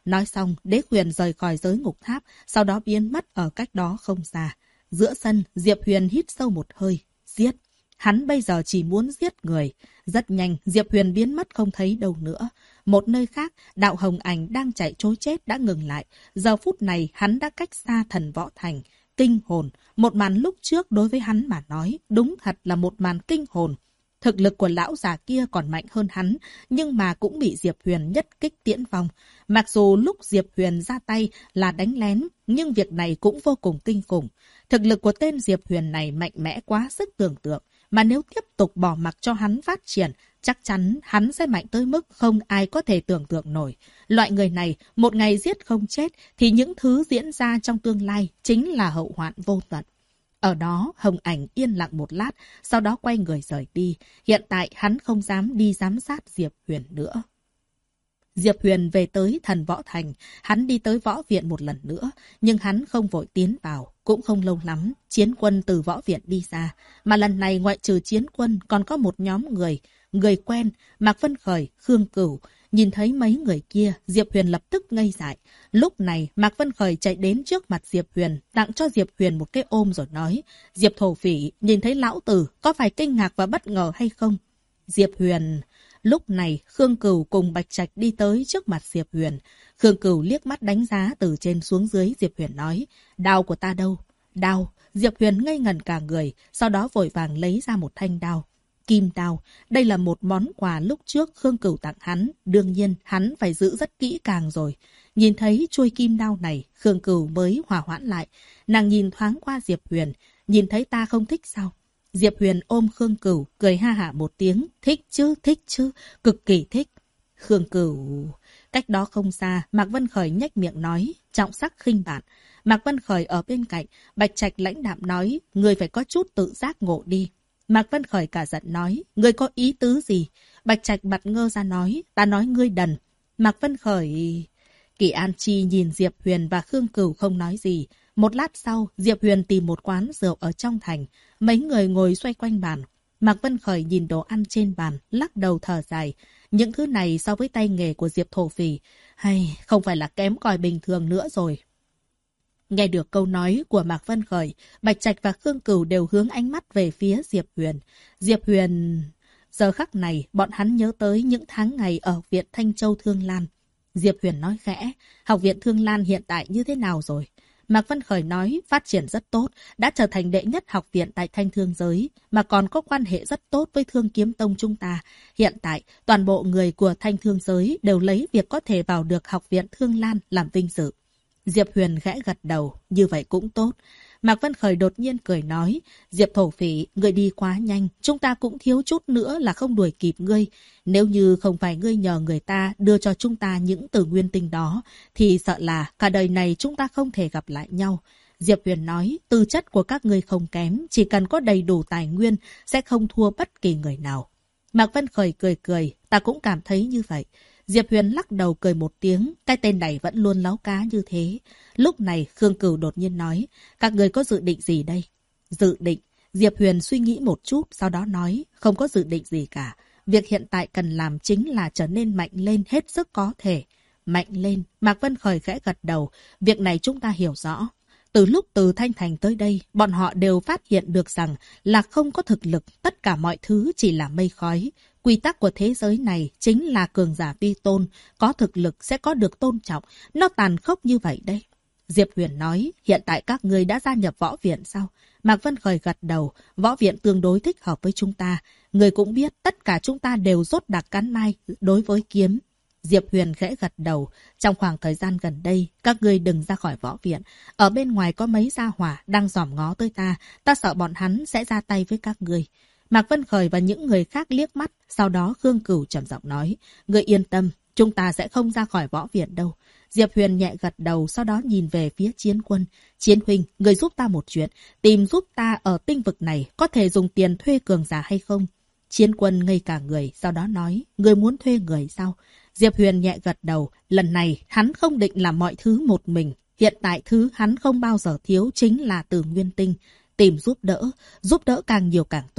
Nói xong, Đế Huyền rời khỏi giới ngục tháp, sau đó biến mất ở cách đó không xa. Giữa sân, Diệp Huyền hít sâu một hơi. Giết! Hắn bây giờ chỉ muốn giết người. Rất nhanh, Diệp Huyền biến mất không thấy đâu nữa. Một nơi khác, đạo Hồng Ảnh đang chạy trối chết đã ngừng lại. Giờ phút này, hắn đã cách xa Thần Võ Thành. Kinh hồn, một màn lúc trước đối với hắn mà nói, đúng thật là một màn kinh hồn. Thực lực của lão già kia còn mạnh hơn hắn, nhưng mà cũng bị Diệp Huyền nhất kích tiễn vong. Mặc dù lúc Diệp Huyền ra tay là đánh lén, nhưng việc này cũng vô cùng kinh khủng. Thực lực của tên Diệp Huyền này mạnh mẽ quá sức tưởng tượng, mà nếu tiếp tục bỏ mặc cho hắn phát triển, chắc chắn hắn sẽ mạnh tới mức không ai có thể tưởng tượng nổi. Loại người này, một ngày giết không chết, thì những thứ diễn ra trong tương lai chính là hậu hoạn vô tận. Ở đó, Hồng Ảnh yên lặng một lát, sau đó quay người rời đi. Hiện tại hắn không dám đi giám sát Diệp Huyền nữa. Diệp Huyền về tới Thần Võ Thành, hắn đi tới võ viện một lần nữa, nhưng hắn không vội tiến vào, cũng không lâu lắm, chiến quân từ võ viện đi ra. Mà lần này ngoại trừ chiến quân còn có một nhóm người quen, Mạc Vân Khởi, Khương Cửu. Nhìn thấy mấy người kia, Diệp Huyền lập tức ngây dại. Lúc này, Mạc Vân Khởi chạy đến trước mặt Diệp Huyền, tặng cho Diệp Huyền một cái ôm rồi nói, Diệp thổ phỉ, nhìn thấy lão tử, có phải kinh ngạc và bất ngờ hay không? Diệp Huyền... Lúc này, Khương Cửu cùng Bạch Trạch đi tới trước mặt Diệp Huyền. Khương Cửu liếc mắt đánh giá từ trên xuống dưới, Diệp Huyền nói, đao của ta đâu? Đao. Diệp Huyền ngây ngẩn cả người, sau đó vội vàng lấy ra một thanh đao. Kim đao. Đây là một món quà lúc trước Khương Cửu tặng hắn. Đương nhiên, hắn phải giữ rất kỹ càng rồi. Nhìn thấy chuôi kim đao này, Khương Cửu mới hòa hoãn lại. Nàng nhìn thoáng qua Diệp Huyền. Nhìn thấy ta không thích sao? Diệp Huyền ôm Khương Cửu, cười ha hả một tiếng. Thích chứ, cực kỳ thích. Khương Cửu... Cách đó không xa, Mạc Vân Khởi nhếch miệng nói, trọng sắc khinh bạn. Mạc Vân Khởi ở bên cạnh, Bạch Trạch lãnh đạm nói, ngươi phải có chút tự giác ngộ đi. Mạc Vân Khởi cả giận nói, ngươi có ý tứ gì? Bạch Trạch mặt ngơ ra nói, ta nói ngươi đần. Mạc Vân Khởi... Kỷ An Chi nhìn Diệp Huyền và Khương Cửu không nói gì. Một lát sau, Diệp Huyền tìm một quán rượu ở trong thành. Mấy người ngồi xoay quanh bàn. Mạc Vân Khởi nhìn đồ ăn trên bàn, lắc đầu thở dài. Những thứ này so với tay nghề của Diệp thổ phỉ, hay không phải là kém cỏi bình thường nữa rồi. Nghe được câu nói của Mạc Vân Khởi, Bạch Trạch và Khương Cửu đều hướng ánh mắt về phía Diệp Huyền. Diệp Huyền... Giờ khắc này, bọn hắn nhớ tới những tháng ngày ở Viện Thanh Châu Thương Lan. Diệp Huyền nói khẽ, học viện Thương Lan hiện tại như thế nào rồi? Mạc Vân Khởi nói, phát triển rất tốt, đã trở thành đệ nhất học viện tại Thanh Thương giới, mà còn có quan hệ rất tốt với Thương Kiếm Tông chúng ta. Hiện tại, toàn bộ người của Thanh Thương giới đều lấy việc có thể vào được học viện Thương Lan làm vinh dự. Diệp Huyền khẽ gật đầu, như vậy cũng tốt. Mạc Vân Khởi đột nhiên cười nói, Diệp thổ phỉ, ngươi đi quá nhanh, chúng ta cũng thiếu chút nữa là không đuổi kịp ngươi. Nếu như không phải ngươi nhờ người ta đưa cho chúng ta những từ nguyên tinh đó, thì sợ là cả đời này chúng ta không thể gặp lại nhau. Diệp Huyền nói, tư chất của các ngươi không kém, chỉ cần có đầy đủ tài nguyên, sẽ không thua bất kỳ người nào. Mạc Vân Khởi cười, ta cũng cảm thấy như vậy. Diệp Huyền lắc đầu cười một tiếng, cái tên này vẫn luôn láu cá như thế. Lúc này Khương Cửu đột nhiên nói, các người có dự định gì đây? Dự định? Diệp Huyền suy nghĩ một chút, sau đó nói, không có dự định gì cả. Việc hiện tại cần làm chính là trở nên mạnh lên hết sức có thể. Mạnh lên, Mạc Vân Khởi khẽ gật đầu, việc này chúng ta hiểu rõ. Từ lúc từ Thanh Thành tới đây, bọn họ đều phát hiện được rằng là không có thực lực, tất cả mọi thứ chỉ là mây khói. Quy tắc của thế giới này chính là cường giả vi tôn, có thực lực sẽ có được tôn trọng, nó tàn khốc như vậy đây. Diệp Huyền nói, hiện tại các ngươi đã gia nhập võ viện sao? Mạc Vân Khởi gật đầu, võ viện tương đối thích hợp với chúng ta. Người cũng biết tất cả chúng ta đều rốt đặc cắn mai đối với kiếm. Diệp Huyền khẽ gật đầu, trong khoảng thời gian gần đây, các ngươi đừng ra khỏi võ viện. Ở bên ngoài có mấy gia hỏa đang dòm ngó tới ta sợ bọn hắn sẽ ra tay với các ngươi. Mạc Vân Khởi và những người khác liếc mắt, sau đó Khương Cửu trầm giọng nói, ngươi yên tâm, chúng ta sẽ không ra khỏi võ viện đâu. Diệp Huyền nhẹ gật đầu, sau đó nhìn về phía Chiến Quân. Chiến huynh, người giúp ta một chuyện, tìm giúp ta ở tinh vực này, có thể dùng tiền thuê cường giả hay không? Chiến Quân ngây cả người, sau đó nói, người muốn thuê người sao? Diệp Huyền nhẹ gật đầu, lần này hắn không định làm mọi thứ một mình. Hiện tại thứ hắn không bao giờ thiếu chính là từ nguyên tinh. Tìm giúp đỡ càng nhiều càng tốt.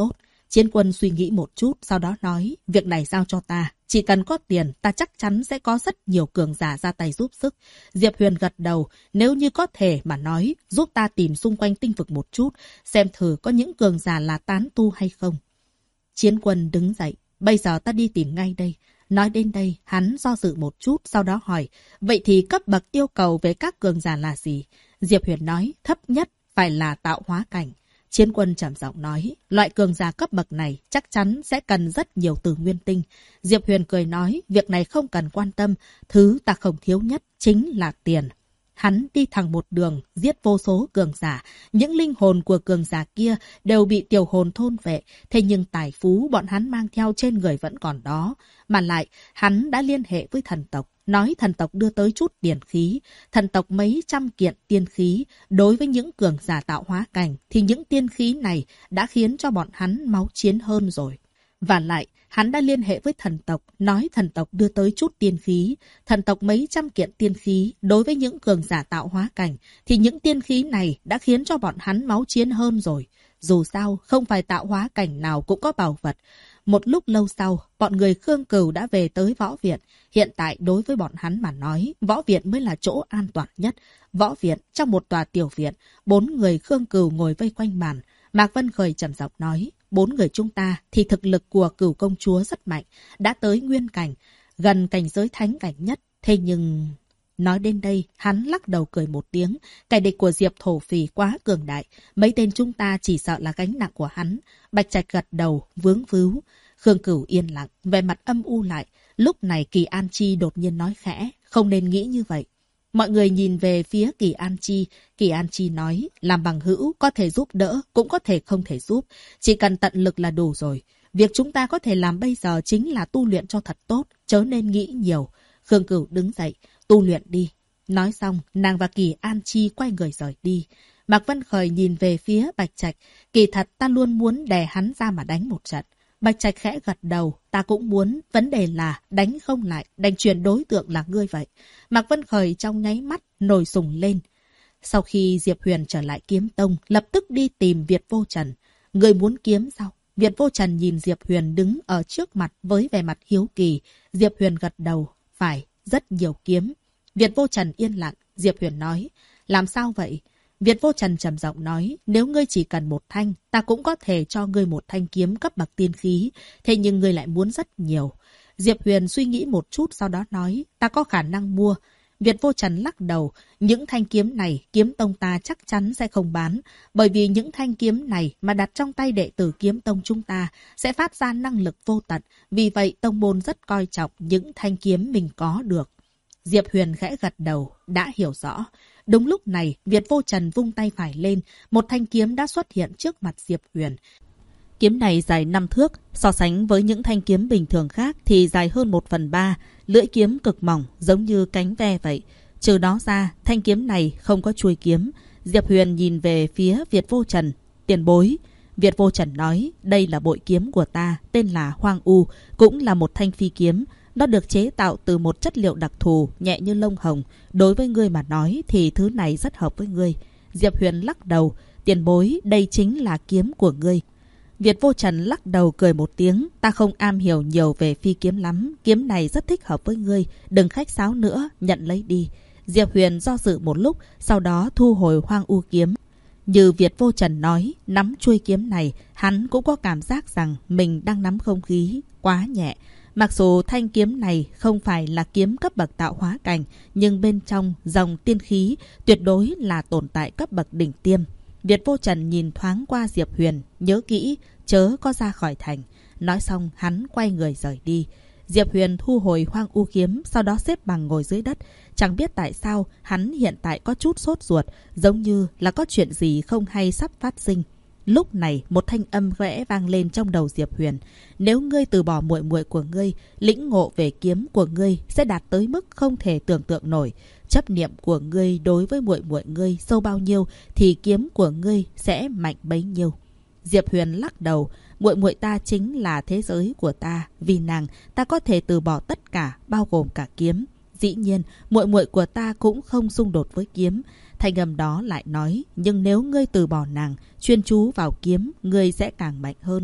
Chiến Quân suy nghĩ một chút, sau đó nói, việc này giao cho ta. Chỉ cần có tiền, ta chắc chắn sẽ có rất nhiều cường giả ra tay giúp sức. Diệp Huyền gật đầu, nếu như có thể mà nói, giúp ta tìm xung quanh tinh vực một chút, xem thử có những cường giả là tán tu hay không. Chiến Quân đứng dậy, bây giờ ta đi tìm ngay đây. Nói đến đây, hắn do dự một chút, sau đó hỏi, vậy thì cấp bậc yêu cầu về các cường giả là gì? Diệp Huyền nói, thấp nhất phải là tạo hóa cảnh. Chiến Quân trầm giọng nói, loại cường giả cấp bậc này chắc chắn sẽ cần rất nhiều từ nguyên tinh. Diệp Huyền cười nói, việc này không cần quan tâm, thứ ta không thiếu nhất chính là tiền. Hắn đi thẳng một đường, giết vô số cường giả. Những linh hồn của cường giả kia đều bị tiểu hồn thôn vệ. Thế nhưng tài phú bọn hắn mang theo trên người vẫn còn đó. Mà lại, hắn đã liên hệ với thần tộc. Nói thần tộc đưa tới chút tiền khí. Thần tộc mấy trăm kiện tiên khí. Đối với những cường giả tạo hóa cảnh, thì những tiên khí này đã khiến cho bọn hắn máu chiến hơn rồi. Và lại, hắn đã liên hệ với thần tộc, nói thần tộc đưa tới chút tiên khí. Thần tộc mấy trăm kiện tiên khí, đối với những cường giả tạo hóa cảnh, thì những tiên khí này đã khiến cho bọn hắn máu chiến hơn rồi. Dù sao, không phải tạo hóa cảnh nào cũng có bảo vật. Một lúc lâu sau, bọn người Khương Cửu đã về tới võ viện. Hiện tại đối với bọn hắn mà nói, võ viện mới là chỗ an toàn nhất. Võ viện, trong một tòa tiểu viện, 4 người Khương Cửu ngồi vây quanh bàn. Mạc Vân Khởi trầm giọng nói, 4 người chúng ta thì thực lực của Cửu công chúa rất mạnh, đã tới nguyên cảnh, gần cảnh giới thánh cảnh nhất. Thế nhưng... Nói đến đây, hắn lắc đầu cười một tiếng. Kẻ địch của Diệp Thổ Phỉ quá cường đại. Mấy tên chúng ta chỉ sợ là gánh nặng của hắn. Bạch Trạch gật đầu, vướng víu. Khương Cửu yên lặng, vẻ mặt âm u lại. Lúc này Kỳ An Chi đột nhiên nói khẽ, không nên nghĩ như vậy. Mọi người nhìn về phía Kỳ An Chi. Kỳ An Chi nói, làm bằng hữu, có thể giúp đỡ, cũng có thể không thể giúp. Chỉ cần tận lực là đủ rồi. Việc chúng ta có thể làm bây giờ chính là tu luyện cho thật tốt, chớ nên nghĩ nhiều. Khương Cửu đứng dậy, tu luyện đi. Nói xong, nàng và Kỳ An Chi quay người rời đi. Mạc Vân Khởi nhìn về phía Bạch Trạch. Kỳ thật ta luôn muốn đè hắn ra mà đánh một trận. Bạch Trạch khẽ gật đầu, ta cũng muốn, vấn đề là đánh không lại, đành chuyển đối tượng là ngươi vậy. Mạc Vân Khởi trong nháy mắt nổi sùng lên. Sau khi Diệp Huyền trở lại Kiếm Tông, lập tức đi tìm Việt Vô Trần. Ngươi muốn kiếm sao? Việt Vô Trần nhìn Diệp Huyền đứng ở trước mặt với vẻ mặt hiếu kỳ. Diệp Huyền gật đầu, phải, rất nhiều kiếm. Việt Vô Trần yên lặng, Diệp Huyền nói, làm sao vậy? Việt Vô Trần trầm giọng nói, nếu ngươi chỉ cần một thanh, ta cũng có thể cho ngươi một thanh kiếm cấp bậc tiên khí, thế nhưng ngươi lại muốn rất nhiều. Diệp Huyền suy nghĩ một chút sau đó nói, ta có khả năng mua. Việt Vô Trần lắc đầu, những thanh kiếm này Kiếm Tông ta chắc chắn sẽ không bán, bởi vì những thanh kiếm này mà đặt trong tay đệ tử Kiếm Tông chúng ta sẽ phát ra năng lực vô tận, vì vậy tông môn rất coi trọng những thanh kiếm mình có được. Diệp Huyền khẽ gật đầu, đã hiểu rõ. Đúng lúc này, Việt Vô Trần vung tay phải lên, một thanh kiếm đã xuất hiện trước mặt Diệp Huyền. Kiếm này dài 5 thước, so sánh với những thanh kiếm bình thường khác thì dài hơn 1/3, lưỡi kiếm cực mỏng, giống như cánh ve vậy. Trừ đó ra, thanh kiếm này không có chuôi kiếm. Diệp Huyền nhìn về phía Việt Vô Trần, tiền bối. Việt Vô Trần nói, đây là bội kiếm của ta, tên là Hoang U, cũng là một thanh phi kiếm. Nó được chế tạo từ một chất liệu đặc thù, nhẹ như lông hồng. Đối với ngươi mà nói thì thứ này rất hợp với ngươi. Diệp Huyền lắc đầu, tiền bối, đây chính là kiếm của ngươi. Việt Vô Trần lắc đầu cười một tiếng, ta không am hiểu nhiều về phi kiếm lắm, kiếm này rất thích hợp với ngươi, đừng khách sáo nữa, nhận lấy đi. Diệp Huyền do dự một lúc, sau đó thu hồi Hoang U kiếm. Như Việt Vô Trần nói, nắm chuôi kiếm này, hắn cũng có cảm giác rằng mình đang nắm không khí, quá nhẹ. Mặc dù thanh kiếm này không phải là kiếm cấp bậc tạo hóa cảnh, nhưng bên trong dòng tiên khí tuyệt đối là tồn tại cấp bậc đỉnh tiêm. Việt Vô Trần nhìn thoáng qua Diệp Huyền, nhớ kỹ, chớ có ra khỏi thành. Nói xong, hắn quay người rời đi. Diệp Huyền thu hồi Hoang U kiếm, sau đó xếp bằng ngồi dưới đất. Chẳng biết tại sao, hắn hiện tại có chút sốt ruột, giống như là có chuyện gì không hay sắp phát sinh. Lúc này, một thanh âm khẽ vang lên trong đầu Diệp Huyền. Nếu ngươi từ bỏ muội muội của ngươi, lĩnh ngộ về kiếm của ngươi sẽ đạt tới mức không thể tưởng tượng nổi. Chấp niệm của ngươi đối với muội muội ngươi sâu bao nhiêu thì kiếm của ngươi sẽ mạnh bấy nhiêu. Diệp Huyền lắc đầu, muội muội ta chính là thế giới của ta, vì nàng ta có thể từ bỏ tất cả, bao gồm cả kiếm. Dĩ nhiên, muội muội của ta cũng không xung đột với kiếm. Thanh âm đó lại nói, nhưng nếu ngươi từ bỏ nàng, chuyên chú vào kiếm, ngươi sẽ càng mạnh hơn.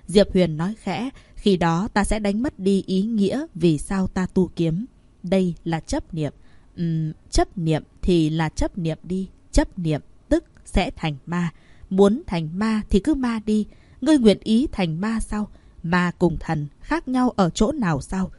Diệp Huyền nói khẽ, khi đó ta sẽ đánh mất đi ý nghĩa vì sao ta tu kiếm. Đây là chấp niệm. Chấp niệm thì là chấp niệm đi. Chấp niệm tức sẽ thành ma. Muốn thành ma thì cứ ma đi. Ngươi nguyện ý thành ma sao? Ma cùng thần khác nhau ở chỗ nào sao?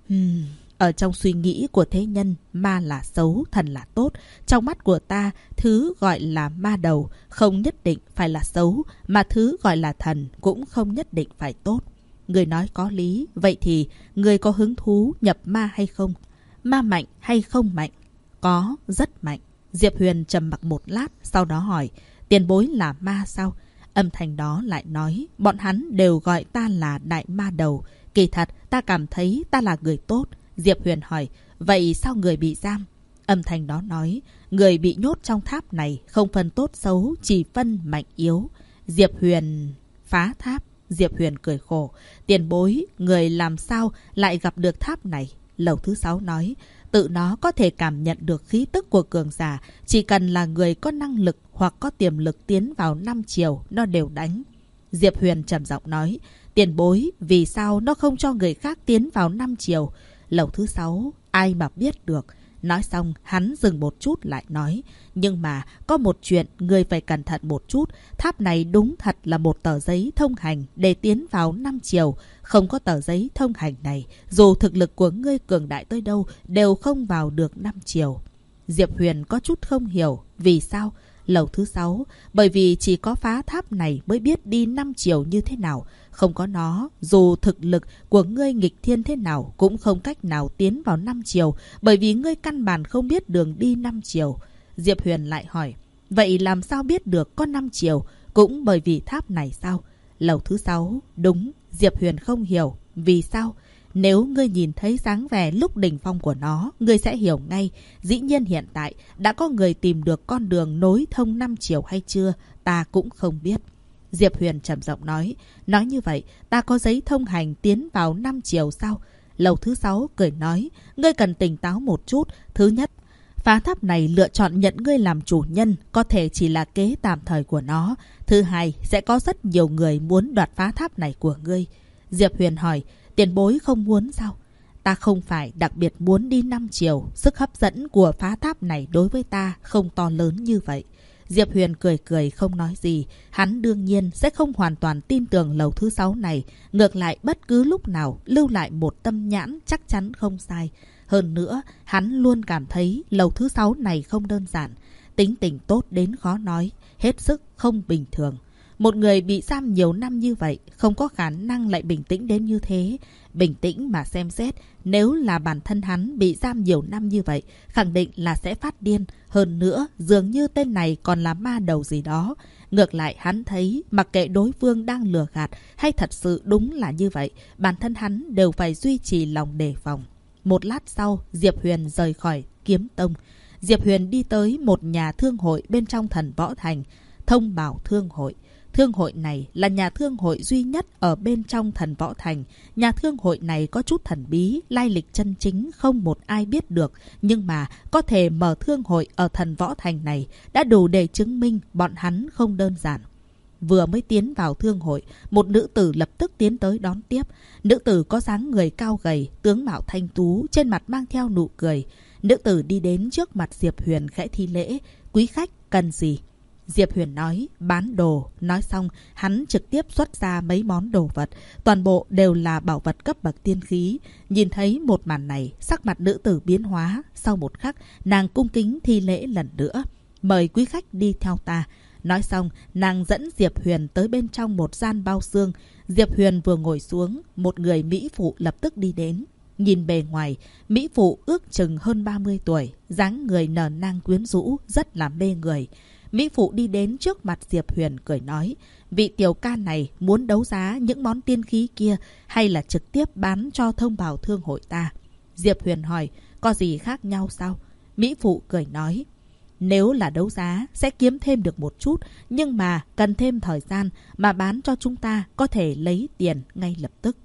Ở trong suy nghĩ của thế nhân, ma là xấu, thần là tốt. Trong mắt của ta, thứ gọi là ma đầu không nhất định phải là xấu, mà thứ gọi là thần cũng không nhất định phải tốt. Người nói có lý, vậy thì người có hứng thú nhập ma hay không? Ma mạnh hay không mạnh? Có, rất mạnh. Diệp Huyền trầm mặc một lát, sau đó hỏi, tiền bối là ma sao? Âm thanh đó lại nói, bọn hắn đều gọi ta là đại ma đầu. Kỳ thật, ta cảm thấy ta là người tốt. Diệp Huyền hỏi, vậy sao người bị giam? Âm thanh đó nói, người bị nhốt trong tháp này không phân tốt xấu, chỉ phân mạnh yếu. Diệp Huyền phá tháp. Diệp Huyền cười khổ, tiền bối, người làm sao lại gặp được tháp này? Lầu thứ 6 nói, tự nó có thể cảm nhận được khí tức của cường giả, chỉ cần là người có năng lực hoặc có tiềm lực tiến vào 5 chiều, nó đều đánh. Diệp Huyền trầm giọng nói, tiền bối, vì sao nó không cho người khác tiến vào 5 chiều? Lầu thứ 6, ai mà biết được. Nói xong, hắn dừng một chút lại nói, nhưng mà có một chuyện người phải cẩn thận một chút. Tháp này đúng thật là một tờ giấy thông hành để tiến vào 5 chiều. Không có tờ giấy thông hành này, dù thực lực của ngươi cường đại tới đâu, đều không vào được 5 chiều. Diệp Huyền có chút không hiểu, vì sao? Lầu thứ 6, bởi vì chỉ có phá tháp này mới biết đi 5 chiều như thế nào. Không có nó, dù thực lực của ngươi nghịch thiên thế nào cũng không cách nào tiến vào 5 chiều, bởi vì ngươi căn bản không biết đường đi 5 chiều. Diệp Huyền lại hỏi, vậy làm sao biết được có 5 chiều? Cũng bởi vì tháp này sao? Lầu thứ 6, đúng. Diệp Huyền không hiểu, vì sao? Nếu ngươi nhìn thấy dáng vẻ lúc đỉnh phong của nó, ngươi sẽ hiểu ngay. Dĩ nhiên hiện tại đã có người tìm được con đường nối thông 5 chiều hay chưa, ta cũng không biết. Diệp Huyền trầm giọng nói như vậy, ta có giấy thông hành tiến vào 5 chiều sao? Lầu thứ 6 cười nói, ngươi cần tỉnh táo một chút. Thứ nhất, phá tháp này lựa chọn nhận ngươi làm chủ nhân, có thể chỉ là kế tạm thời của nó. Thứ hai, sẽ có rất nhiều người muốn đoạt phá tháp này của ngươi. Diệp Huyền hỏi, tiền bối không muốn sao? Ta không phải đặc biệt muốn đi 5 chiều, sức hấp dẫn của phá tháp này đối với ta không to lớn như vậy. Diệp Huyền cười cười không nói gì. Hắn đương nhiên sẽ không hoàn toàn tin tưởng lầu thứ 6 này. Ngược lại bất cứ lúc nào lưu lại một tâm nhãn chắc chắn không sai. Hơn nữa, hắn luôn cảm thấy lầu thứ 6 này không đơn giản. Tính tình tốt đến khó nói, hết sức không bình thường. Một người bị giam nhiều năm như vậy, không có khả năng lại bình tĩnh đến như thế. Bình tĩnh mà xem xét, nếu là bản thân hắn bị giam nhiều năm như vậy, khẳng định là sẽ phát điên. Hơn nữa, dường như tên này còn là ma đầu gì đó. Ngược lại hắn thấy, mặc kệ đối phương đang lừa gạt hay thật sự đúng là như vậy, bản thân hắn đều phải duy trì lòng đề phòng. Một lát sau, Diệp Huyền rời khỏi Kiếm Tông. Diệp Huyền đi tới một nhà thương hội bên trong Thần Võ Thành, Thông Bảo Thương Hội. Thương hội này là nhà thương hội duy nhất ở bên trong Thần Võ Thành. Nhà thương hội này có chút thần bí, lai lịch chân chính không một ai biết được. Nhưng mà có thể mở thương hội ở Thần Võ Thành này đã đủ để chứng minh bọn hắn không đơn giản. Vừa mới tiến vào thương hội, một nữ tử lập tức tiến tới đón tiếp. Nữ tử có dáng người cao gầy, tướng mạo thanh tú, trên mặt mang theo nụ cười. Nữ tử đi đến trước mặt Diệp Huyền khẽ thi lễ. Quý khách cần gì? Diệp Huyền nói, bán đồ. Nói xong, hắn trực tiếp xuất ra mấy món đồ vật. Toàn bộ đều là bảo vật cấp bậc tiên khí. Nhìn thấy một màn này, sắc mặt nữ tử biến hóa. Sau một khắc, nàng cung kính thi lễ lần nữa. Mời quý khách đi theo ta. Nói xong, nàng dẫn Diệp Huyền tới bên trong một gian bao xương. Diệp Huyền vừa ngồi xuống, một người mỹ phụ lập tức đi đến. Nhìn bề ngoài, mỹ phụ ước chừng hơn 30 tuổi, dáng người nở nang quyến rũ, rất là mê người. Mỹ phụ đi đến trước mặt Diệp Huyền cười nói, vị tiểu ca này muốn đấu giá những món tiên khí kia hay là trực tiếp bán cho Thông Bảo Thương hội ta? Diệp Huyền hỏi, có gì khác nhau sao? Mỹ phụ cười nói, nếu là đấu giá sẽ kiếm thêm được một chút, nhưng mà cần thêm thời gian, mà bán cho chúng ta có thể lấy tiền ngay lập tức.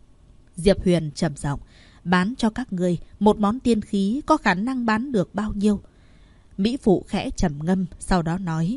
Diệp Huyền trầm giọng, bán cho các ngươi một món tiên khí có khả năng bán được bao nhiêu? Mỹ phụ khẽ trầm ngâm, sau đó nói,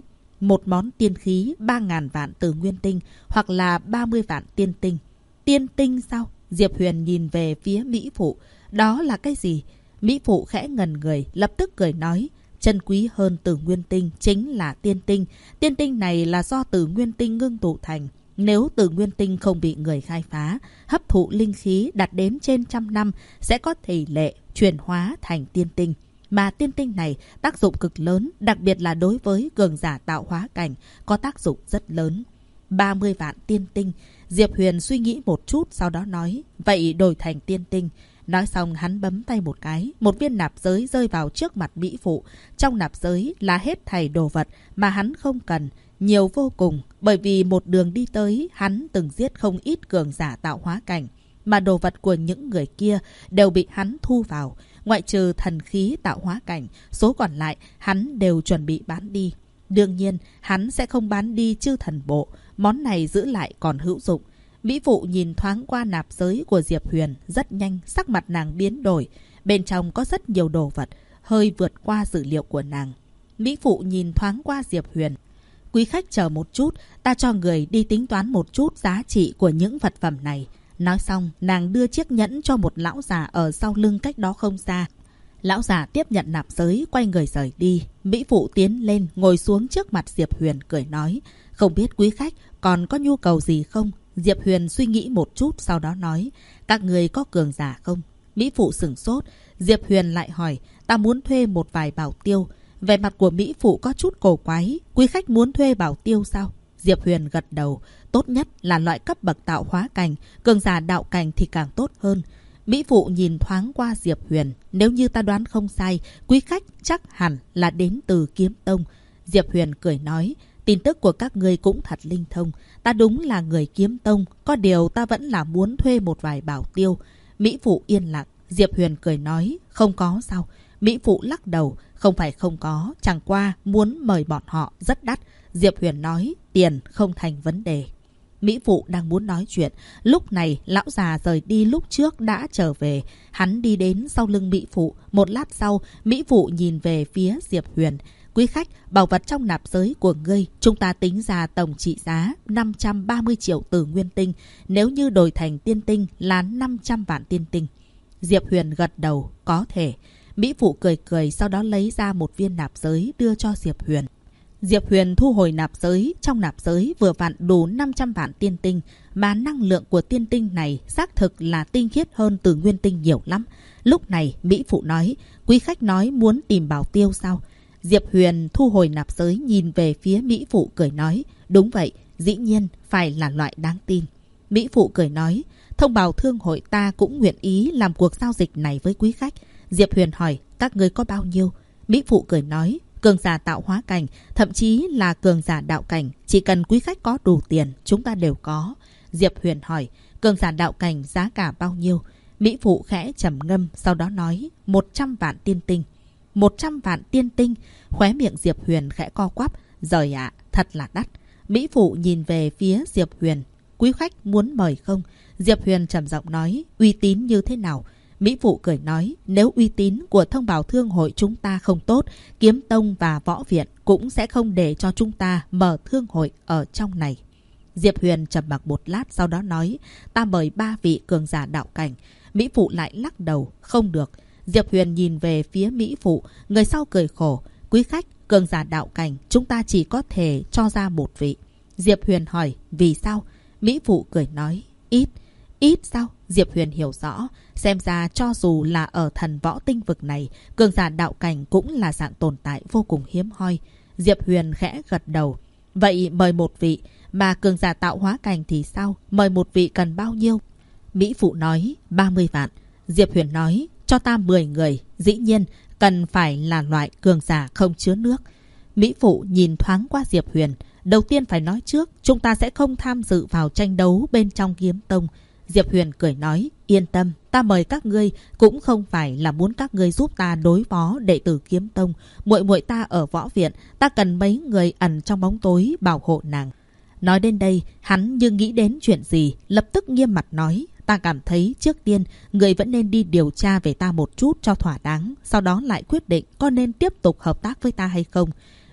một món tiên khí 3.000 vạn từ nguyên tinh hoặc là 30 vạn tiên tinh. Tiên tinh sao? Diệp Huyền nhìn về phía Mỹ Phụ. Đó là cái gì? Mỹ Phụ khẽ ngần người, lập tức cười nói. Chân quý hơn từ nguyên tinh chính là tiên tinh. Tiên tinh này là do từ nguyên tinh ngưng tụ thành. Nếu từ nguyên tinh không bị người khai phá, hấp thụ linh khí đạt đến trên 100 năm sẽ có tỷ lệ chuyển hóa thành tiên tinh. Mà tiên tinh này tác dụng cực lớn, đặc biệt là đối với cường giả tạo hóa cảnh, có tác dụng rất lớn. 30 vạn tiên tinh. Diệp Huyền suy nghĩ một chút sau đó nói, vậy đổi thành tiên tinh. Nói xong hắn bấm tay một cái, một viên nạp giới rơi vào trước mặt Mỹ Phụ. Trong nạp giới là hết thảy đồ vật mà hắn không cần, nhiều vô cùng, bởi vì một đường đi tới hắn từng giết không ít cường giả tạo hóa cảnh, mà đồ vật của những người kia đều bị hắn thu vào, ngoại trừ thần khí tạo hóa cảnh, số còn lại hắn đều chuẩn bị bán đi. Đương nhiên, hắn sẽ không bán đi chư thần bộ, món này giữ lại còn hữu dụng. Mỹ Phụ nhìn thoáng qua nạp giới của Diệp Huyền, rất nhanh sắc mặt nàng biến đổi. Bên trong có rất nhiều đồ vật, hơi vượt qua dữ liệu của nàng. Mỹ Phụ nhìn thoáng qua Diệp Huyền. Quý khách chờ một chút, ta cho người đi tính toán một chút giá trị của những vật phẩm này. Nói xong, nàng đưa chiếc nhẫn cho một lão già ở sau lưng cách đó không xa. Lão già tiếp nhận nạp giới, quay người rời đi. Mỹ Phụ tiến lên, ngồi xuống trước mặt Diệp Huyền, cười nói. Không biết quý khách còn có nhu cầu gì không? Diệp Huyền suy nghĩ một chút, sau đó nói. Các người có cường giả không? Mỹ Phụ sửng sốt. Diệp Huyền lại hỏi. Ta muốn thuê một vài bảo tiêu. Vẻ mặt của Mỹ Phụ có chút cổ quái. Quý khách muốn thuê bảo tiêu sao? Diệp Huyền gật đầu. Tốt nhất là loại cấp bậc tạo hóa cảnh, cường giả đạo cảnh thì càng tốt hơn. Mỹ Phụ nhìn thoáng qua Diệp Huyền. Nếu như ta đoán không sai, quý khách chắc hẳn là đến từ Kiếm Tông. Diệp Huyền cười nói. Tin tức của các ngươi cũng thật linh thông. Ta đúng là người Kiếm Tông, có điều ta vẫn là muốn thuê một vài bảo tiêu. Mỹ Phụ yên lặng. Diệp Huyền cười nói. Không có sao? Mỹ Phụ lắc đầu. Không phải không có, chẳng qua muốn mời bọn họ rất đắt. Diệp Huyền nói. Tiền không thành vấn đề. Mỹ Phụ đang muốn nói chuyện. Lúc này lão già rời đi lúc trước đã trở về. Hắn đi đến sau lưng Mỹ Phụ. Một lát sau, Mỹ Phụ nhìn về phía Diệp Huyền. Quý khách, bảo vật trong nạp giới của ngươi, chúng ta tính ra tổng trị giá 530 triệu từ nguyên tinh. Nếu như đổi thành tiên tinh là 500 vạn tiên tinh. Diệp Huyền gật đầu, có thể. Mỹ Phụ cười cười, sau đó lấy ra một viên nạp giới đưa cho Diệp Huyền. Diệp Huyền thu hồi nạp giới. Trong nạp giới vừa vặn đủ 500 vạn tiên tinh. Mà năng lượng của tiên tinh này xác thực là tinh khiết hơn từ nguyên tinh nhiều lắm. Lúc này Mỹ Phụ nói. Quý khách nói muốn tìm bảo tiêu sao? Diệp Huyền thu hồi nạp giới, nhìn về phía Mỹ Phụ cười nói. Đúng vậy, dĩ nhiên phải là loại đáng tin. Mỹ Phụ cười nói. Thông báo thương hội ta cũng nguyện ý làm cuộc giao dịch này với quý khách. Diệp Huyền hỏi. Các ngươi có bao nhiêu? Mỹ Phụ cười nói. Cường giả tạo hóa cảnh, thậm chí là cường giả đạo cảnh, chỉ cần quý khách có đủ tiền, chúng ta đều có. Diệp Huyền hỏi. Cường giả đạo cảnh giá cả bao nhiêu? Mỹ Phụ khẽ trầm ngâm, sau đó nói. 100 vạn tiên tinh. 100 vạn tiên tinh. Khóe miệng Diệp Huyền khẽ co quắp. Giời ạ, thật là đắt. Mỹ Phụ nhìn về phía Diệp Huyền. Quý khách muốn mời không? Diệp Huyền trầm giọng nói. Uy tín như thế nào? Mỹ Phụ cười nói. Nếu uy tín của thông báo thương hội chúng ta không tốt, Kiếm Tông và Võ Viện cũng sẽ không để cho chúng ta mở thương hội ở trong này. Diệp Huyền trầm mặc một lát, sau đó nói. Ta mời 3 vị cường giả đạo cảnh. Mỹ Phụ lại lắc đầu. Không được. Diệp Huyền nhìn về phía Mỹ Phụ. Người sau cười khổ. Quý khách, cường giả đạo cảnh chúng ta chỉ có thể cho ra một vị. Diệp Huyền hỏi. Vì sao? Mỹ Phụ cười nói. Ít. Ít sao? Diệp Huyền hiểu rõ. Xem ra cho dù là ở thần võ tinh vực này, cường giả đạo cảnh cũng là dạng tồn tại vô cùng hiếm hoi. Diệp Huyền khẽ gật đầu. Vậy mời một vị. Mà cường giả tạo hóa cảnh thì sao? Mời một vị cần bao nhiêu? Mỹ Phụ nói. 30 vạn. Diệp Huyền nói. Cho ta 10 người. Dĩ nhiên cần phải là loại cường giả không chứa nước. Mỹ Phụ nhìn thoáng qua Diệp Huyền. Đầu tiên phải nói trước, chúng ta sẽ không tham dự vào tranh đấu bên trong Kiếm Tông. Diệp Huyền cười nói. Yên tâm, ta mời các ngươi cũng không phải là muốn các ngươi giúp ta đối phó đệ tử Kiếm Tông. Muội muội ta ở Võ Viện, ta cần mấy người ẩn trong bóng tối bảo hộ nàng. Nói đến đây, hắn như nghĩ đến chuyện gì, lập tức nghiêm mặt nói. Ta cảm thấy trước tiên người vẫn nên đi điều tra về ta một chút cho thỏa đáng, sau đó lại quyết định có nên tiếp tục hợp tác với ta hay không.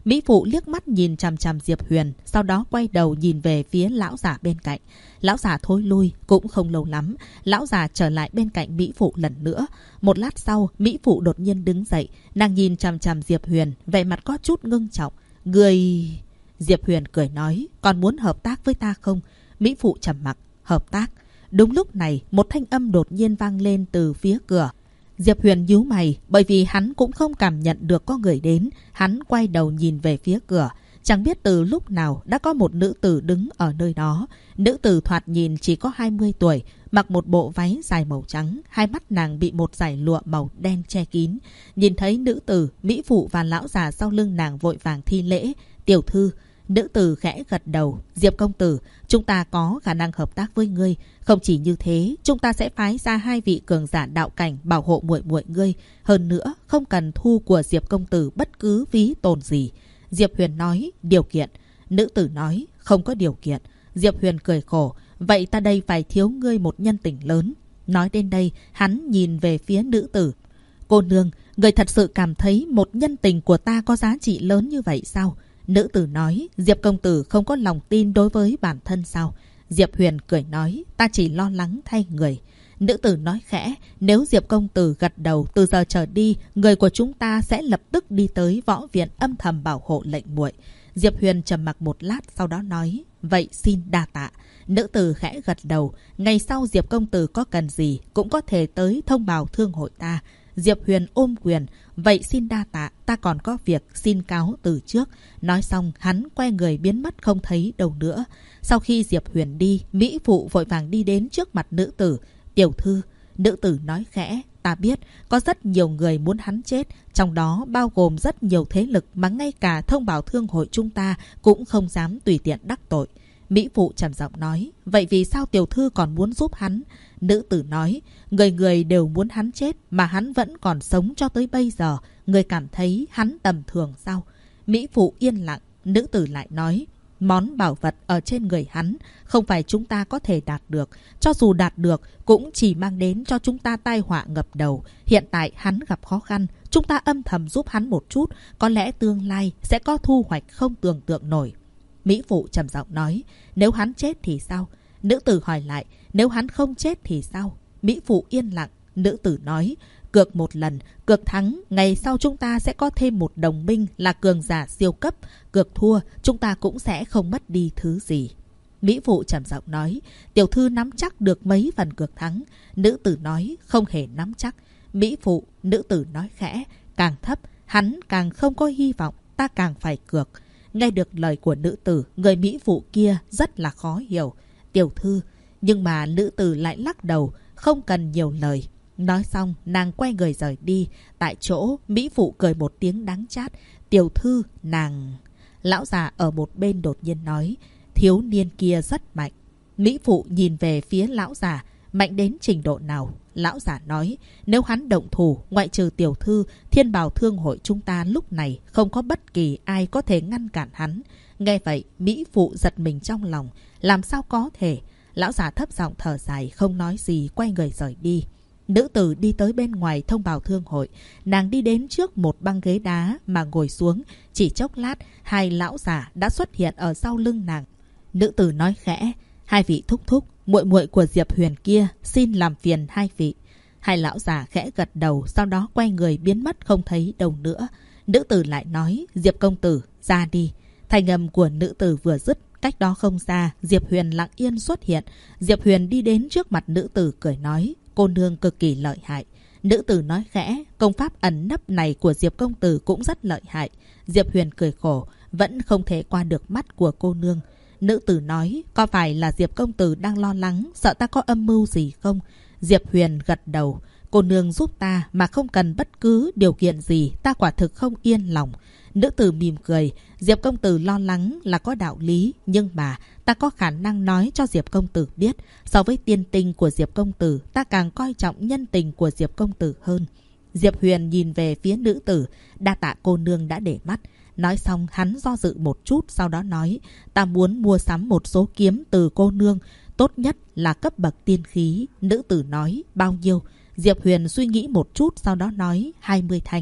Mỹ phụ liếc mắt nhìn chằm chằm Diệp Huyền, sau đó quay đầu nhìn về phía lão giả bên cạnh. Lão giả thối lui, cũng không lâu lắm, lão giả trở lại bên cạnh Mỹ phụ lần nữa. Một lát sau, Mỹ phụ đột nhiên đứng dậy, nàng nhìn chằm chằm Diệp Huyền, vẻ mặt có chút ngưng trọng. Người... Diệp Huyền cười nói, còn muốn hợp tác với ta không? Mỹ phụ trầm mặc, hợp tác. Đúng lúc này, một thanh âm đột nhiên vang lên từ phía cửa. Diệp Huyền nhíu mày, bởi vì hắn cũng không cảm nhận được có người đến. Hắn quay đầu nhìn về phía cửa. Chẳng biết từ lúc nào đã có một nữ tử đứng ở nơi đó. Nữ tử thoạt nhìn chỉ có 20 tuổi, mặc một bộ váy dài màu trắng, hai mắt nàng bị một dải lụa màu đen che kín. Nhìn thấy nữ tử, Mỹ phụ và lão già sau lưng nàng vội vàng thi lễ. Tiểu thư. Nữ tử khẽ gật đầu. Diệp công tử, chúng ta có khả năng hợp tác với ngươi. Không chỉ như thế, chúng ta sẽ phái ra 2 vị cường giả đạo cảnh bảo hộ muội muội ngươi. Hơn nữa, không cần thu của Diệp công tử bất cứ phí tồn gì. Diệp Huyền nói, điều kiện. Nữ tử nói, không có điều kiện. Diệp Huyền cười khổ, vậy ta đây phải thiếu ngươi một nhân tình lớn. Nói đến đây, hắn nhìn về phía nữ tử. Cô nương, người thật sự cảm thấy một nhân tình của ta có giá trị lớn như vậy sao? Nữ tử nói, Diệp công tử không có lòng tin đối với bản thân sao? Diệp Huyền cười nói, ta chỉ lo lắng thay người. Nữ tử nói khẽ, nếu Diệp công tử gật đầu, từ giờ trở đi, người của chúng ta sẽ lập tức đi tới võ viện âm thầm bảo hộ lệnh muội. Diệp Huyền trầm mặc một lát, sau đó nói, vậy xin đa tạ. Nữ tử khẽ gật đầu, ngày sau Diệp công tử có cần gì cũng có thể tới thông báo thương hội ta. Diệp Huyền ôm quyền, vậy xin đa tạ, ta còn có việc, xin cáo từ trước. Nói xong, hắn quay người biến mất không thấy đâu nữa. Sau khi Diệp Huyền đi, Mỹ phụ vội vàng đi đến trước mặt nữ tử. Tiểu thư, nữ tử nói khẽ, ta biết có rất nhiều người muốn hắn chết, trong đó bao gồm rất nhiều thế lực mà ngay cả thông báo thương hội chúng ta cũng không dám tùy tiện đắc tội. Mỹ phụ trầm giọng nói, vậy vì sao tiểu thư còn muốn giúp hắn? Nữ tử nói, người người đều muốn hắn chết mà hắn vẫn còn sống cho tới bây giờ. Người cảm thấy hắn tầm thường sao? Mỹ phụ yên lặng, nữ tử lại nói, món bảo vật ở trên người hắn không phải chúng ta có thể đạt được. Cho dù đạt được cũng chỉ mang đến cho chúng ta tai họa ngập đầu. Hiện tại hắn gặp khó khăn, chúng ta âm thầm giúp hắn một chút, có lẽ tương lai sẽ có thu hoạch không tưởng tượng nổi. Mỹ phụ trầm giọng nói, nếu hắn chết thì sao? Nữ tử hỏi lại, nếu hắn không chết thì sao? Mỹ phụ yên lặng, nữ tử nói, cược một lần, cược thắng, ngày sau chúng ta sẽ có thêm một đồng minh là cường giả siêu cấp. Cược thua, chúng ta cũng sẽ không mất đi thứ gì. Mỹ phụ trầm giọng nói, tiểu thư nắm chắc được mấy phần cược thắng? Nữ tử nói, không hề nắm chắc. Mỹ phụ, nữ tử nói khẽ, càng thấp, hắn càng không có hy vọng, ta càng phải cược. Nghe được lời của nữ tử, người Mỹ phụ kia rất là khó hiểu. Tiểu thư, nhưng mà nữ tử lại lắc đầu, không cần nhiều lời. Nói xong, nàng quay người rời đi. Tại chỗ, Mỹ phụ cười một tiếng đắng chát. Tiểu thư, nàng... Lão già ở một bên đột nhiên nói, thiếu niên kia rất mạnh. Mỹ phụ nhìn về phía lão già, mạnh đến trình độ nào? Lão già nói, nếu hắn động thủ, ngoại trừ tiểu thư, thiên bào thương hội chúng ta lúc này không có bất kỳ ai có thể ngăn cản hắn. Nghe vậy, Mỹ phụ giật mình trong lòng. Làm sao có thể? Lão già thấp giọng thở dài, không nói gì, quay người rời đi. Nữ tử đi tới bên ngoài thông báo thương hội. Nàng đi đến trước một băng ghế đá mà ngồi xuống. Chỉ chốc lát, 2 lão già đã xuất hiện ở sau lưng nàng. Nữ tử nói khẽ, 2 vị thúc thúc, muội muội của Diệp Huyền kia, xin làm phiền 2 vị. 2 lão già khẽ gật đầu, sau đó quay người biến mất không thấy đâu nữa. Nữ tử lại nói, Diệp công tử, ra đi. Thanh âm của nữ tử vừa dứt, cách đó không xa, Diệp Huyền lặng yên xuất hiện. Diệp Huyền đi đến trước mặt nữ tử cười nói, cô nương cực kỳ lợi hại. Nữ tử nói khẽ, công pháp ẩn nấp này của Diệp công tử cũng rất lợi hại. Diệp Huyền cười khổ, vẫn không thể qua được mắt của cô nương. Nữ tử nói, có phải là Diệp công tử đang lo lắng, sợ ta có âm mưu gì không? Diệp Huyền gật đầu, cô nương giúp ta mà không cần bất cứ điều kiện gì, ta quả thực không yên lòng. Nữ tử mỉm cười, Diệp công tử lo lắng là có đạo lý, nhưng mà ta có khả năng nói cho Diệp công tử biết, so với tiên tinh của Diệp công tử, ta càng coi trọng nhân tình của Diệp công tử hơn. Diệp Huyền nhìn về phía nữ tử, đa tạ cô nương đã để mắt. Nói xong hắn do dự một chút, sau đó nói, ta muốn mua sắm một số kiếm từ cô nương, tốt nhất là cấp bậc tiên khí. Nữ tử nói, bao nhiêu? Diệp Huyền suy nghĩ một chút, sau đó nói, 20 thành.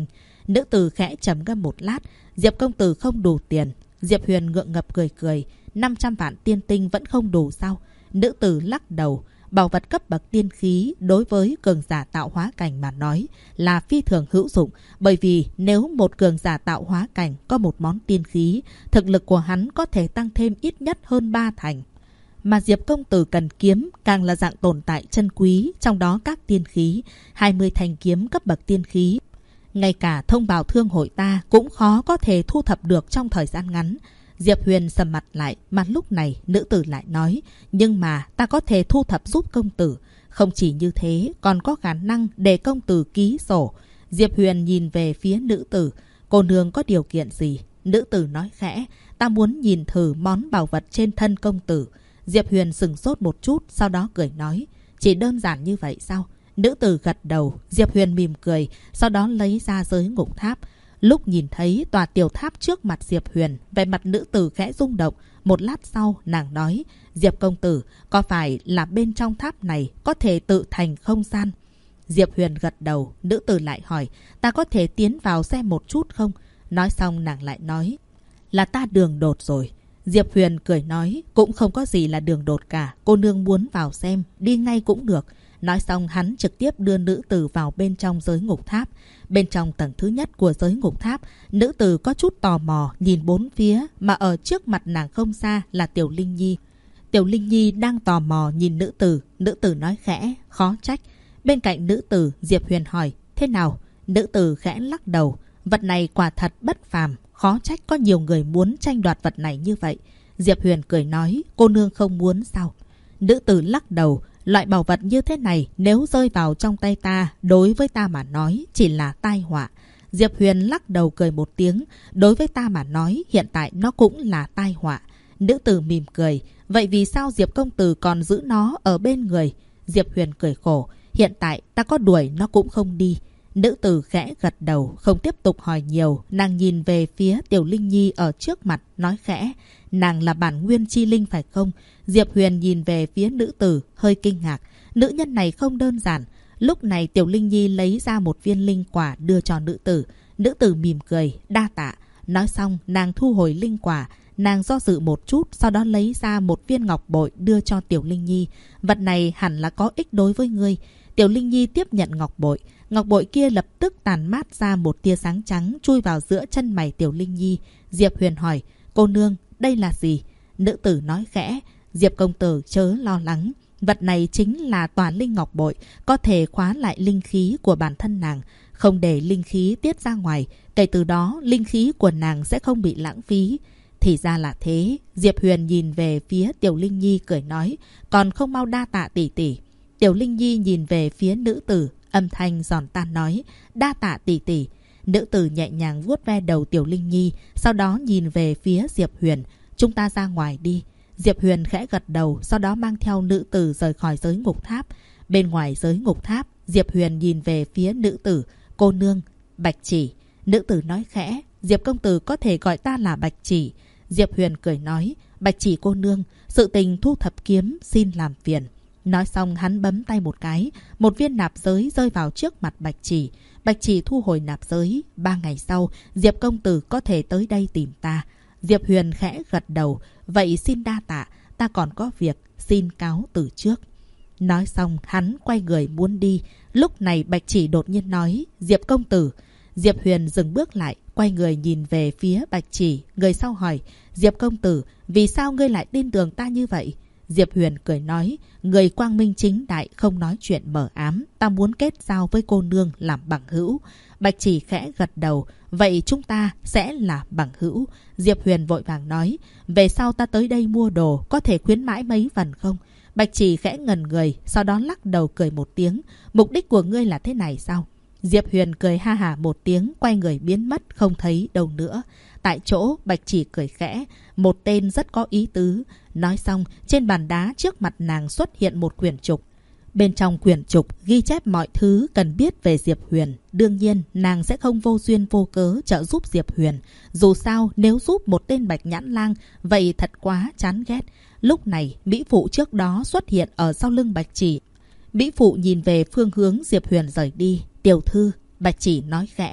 Nữ tử khẽ trầm ngâm một lát. Diệp công tử không đủ tiền. Diệp Huyền ngượng ngập cười cười. 500 vạn tiên tinh vẫn không đủ sao? Nữ tử lắc đầu. Bảo vật cấp bậc tiên khí đối với cường giả tạo hóa cảnh mà nói là phi thường hữu dụng. Bởi vì nếu một cường giả tạo hóa cảnh có một món tiên khí, thực lực của hắn có thể tăng thêm ít nhất hơn 3 thành. Mà Diệp công tử cần kiếm càng là dạng tồn tại chân quý, trong đó các tiên khí, 20 thanh kiếm cấp bậc tiên khí. Ngay cả thông báo thương hội ta cũng khó có thể thu thập được trong thời gian ngắn. Diệp Huyền sầm mặt lại, mà lúc này nữ tử lại nói, nhưng mà ta có thể thu thập giúp công tử. Không chỉ như thế, còn có khả năng để công tử ký sổ. Diệp Huyền nhìn về phía nữ tử, cô nương có điều kiện gì? Nữ tử nói khẽ, ta muốn nhìn thử món bảo vật trên thân công tử. Diệp Huyền sừng sốt một chút, sau đó cười nói, chỉ đơn giản như vậy sao? Nữ tử gật đầu. Diệp Huyền mỉm cười, sau đó lấy ra giới ngục tháp. Lúc nhìn thấy tòa tiểu tháp trước mặt Diệp Huyền, vẻ mặt nữ tử khẽ rung động. Một lát sau, nàng nói, Diệp công tử, có phải là bên trong tháp này có thể tự thành không gian? Diệp Huyền gật đầu. Nữ tử lại hỏi, ta có thể tiến vào xem một chút không? Nói xong nàng lại nói, là ta đường đột rồi. Diệp Huyền cười nói, cũng không có gì là đường đột cả. Cô nương muốn vào xem, đi ngay cũng được. Nói xong hắn trực tiếp đưa nữ tử vào bên trong giới ngục tháp. Bên trong tầng thứ nhất của giới ngục tháp, nữ tử có chút tò mò nhìn bốn phía, mà ở trước mặt nàng không xa là Tiểu Linh Nhi. Tiểu Linh Nhi đang tò mò nhìn nữ tử. Nữ tử nói khẽ, khó trách. Bên cạnh nữ tử, Diệp Huyền hỏi, thế nào? Nữ tử khẽ lắc đầu, vật này quả thật bất phàm, khó trách có nhiều người muốn tranh đoạt vật này như vậy. Diệp Huyền cười nói, cô nương không muốn sao? Nữ tử lắc đầu, loại bảo vật như thế này nếu rơi vào trong tay ta, đối với ta mà nói chỉ là tai họa. Diệp Huyền lắc đầu cười một tiếng, đối với ta mà nói hiện tại nó cũng là tai họa. Nữ tử mỉm cười, vậy vì sao Diệp công tử còn giữ nó ở bên người? Diệp Huyền cười khổ, hiện tại ta có đuổi nó cũng không đi. Nữ tử khẽ gật đầu, không tiếp tục hỏi nhiều. Nàng nhìn về phía Tiểu Linh Nhi ở trước mặt, nói khẽ, nàng là bản nguyên chi linh phải không? Diệp Huyền nhìn về phía nữ tử, hơi kinh ngạc. Nữ nhân này không đơn giản. Lúc này Tiểu Linh Nhi lấy ra một viên linh quả đưa cho nữ tử. Nữ tử mỉm cười, đa tạ. Nói xong, nàng thu hồi linh quả. Nàng do dự một chút, sau đó lấy ra một viên ngọc bội đưa cho Tiểu Linh Nhi. Vật này hẳn là có ích đối với ngươi. Tiểu Linh Nhi tiếp nhận ngọc bội. Ngọc bội kia lập tức tàn mát ra một tia sáng trắng chui vào giữa chân mày Tiểu Linh Nhi. Diệp Huyền hỏi, cô nương, đây là gì? Nữ tử nói khẽ, Diệp công tử chớ lo lắng. Vật này chính là tòa linh ngọc bội, có thể khóa lại linh khí của bản thân nàng, không để linh khí tiết ra ngoài. Kể từ đó, linh khí của nàng sẽ không bị lãng phí. Thì ra là thế. Diệp Huyền nhìn về phía Tiểu Linh Nhi cười nói, còn không mau đa tạ tỷ tỷ. Tiểu Linh Nhi nhìn về phía nữ tử, âm thanh giòn tan nói, đa tạ tỷ tỷ. Nữ tử nhẹ nhàng vuốt ve đầu Tiểu Linh Nhi, sau đó nhìn về phía Diệp Huyền, chúng ta ra ngoài đi. Diệp Huyền khẽ gật đầu, sau đó mang theo nữ tử rời khỏi giới ngục tháp. Bên ngoài giới ngục tháp, Diệp Huyền nhìn về phía nữ tử, cô nương, Bạch Chỉ. Nữ tử nói khẽ, Diệp công tử có thể gọi ta là Bạch Chỉ. Diệp Huyền cười nói, Bạch Chỉ cô nương, sự tình thu thập kiếm xin làm phiền. Nói xong hắn bấm tay một cái, một viên nạp giới rơi vào trước mặt Bạch Chỉ. Bạch Chỉ thu hồi nạp giới. 3 ngày sau, Diệp công tử có thể tới đây tìm ta. Diệp Huyền khẽ gật đầu, vậy xin đa tạ, ta còn có việc, xin cáo từ trước. Nói xong hắn quay người muốn đi. Lúc này Bạch Chỉ đột nhiên nói, Diệp công tử. Diệp Huyền dừng bước lại, quay người nhìn về phía Bạch Chỉ. Người sau hỏi, Diệp công tử, vì sao ngươi lại tin tưởng ta như vậy? Diệp Huyền cười nói, người quang minh chính đại, không nói chuyện mờ ám. Ta muốn kết giao với cô nương làm bằng hữu. Bạch Chỉ khẽ gật đầu, vậy chúng ta sẽ là bằng hữu. Diệp Huyền vội vàng nói, về sau ta tới đây mua đồ, có thể khuyến mãi mấy phần không? Bạch Chỉ khẽ ngẩn người, sau đó lắc đầu cười một tiếng. Mục đích của ngươi là thế này sao? Diệp Huyền cười ha hả một tiếng, quay người biến mất, không thấy đâu nữa. Tại chỗ, Bạch Chỉ cười khẽ, một tên rất có ý tứ. Nói xong, trên bàn đá trước mặt nàng xuất hiện một quyển trục. Bên trong quyển trục ghi chép mọi thứ cần biết về Diệp Huyền. Đương nhiên, nàng sẽ không vô duyên vô cớ trợ giúp Diệp Huyền. Dù sao, nếu giúp một tên Bạch Nhãn Lang, vậy thật quá chán ghét. Lúc này, Mỹ Phụ trước đó xuất hiện ở sau lưng Bạch Chỉ. Mỹ Phụ nhìn về phương hướng Diệp Huyền rời đi. Tiểu thư, Bạch Chỉ nói khẽ.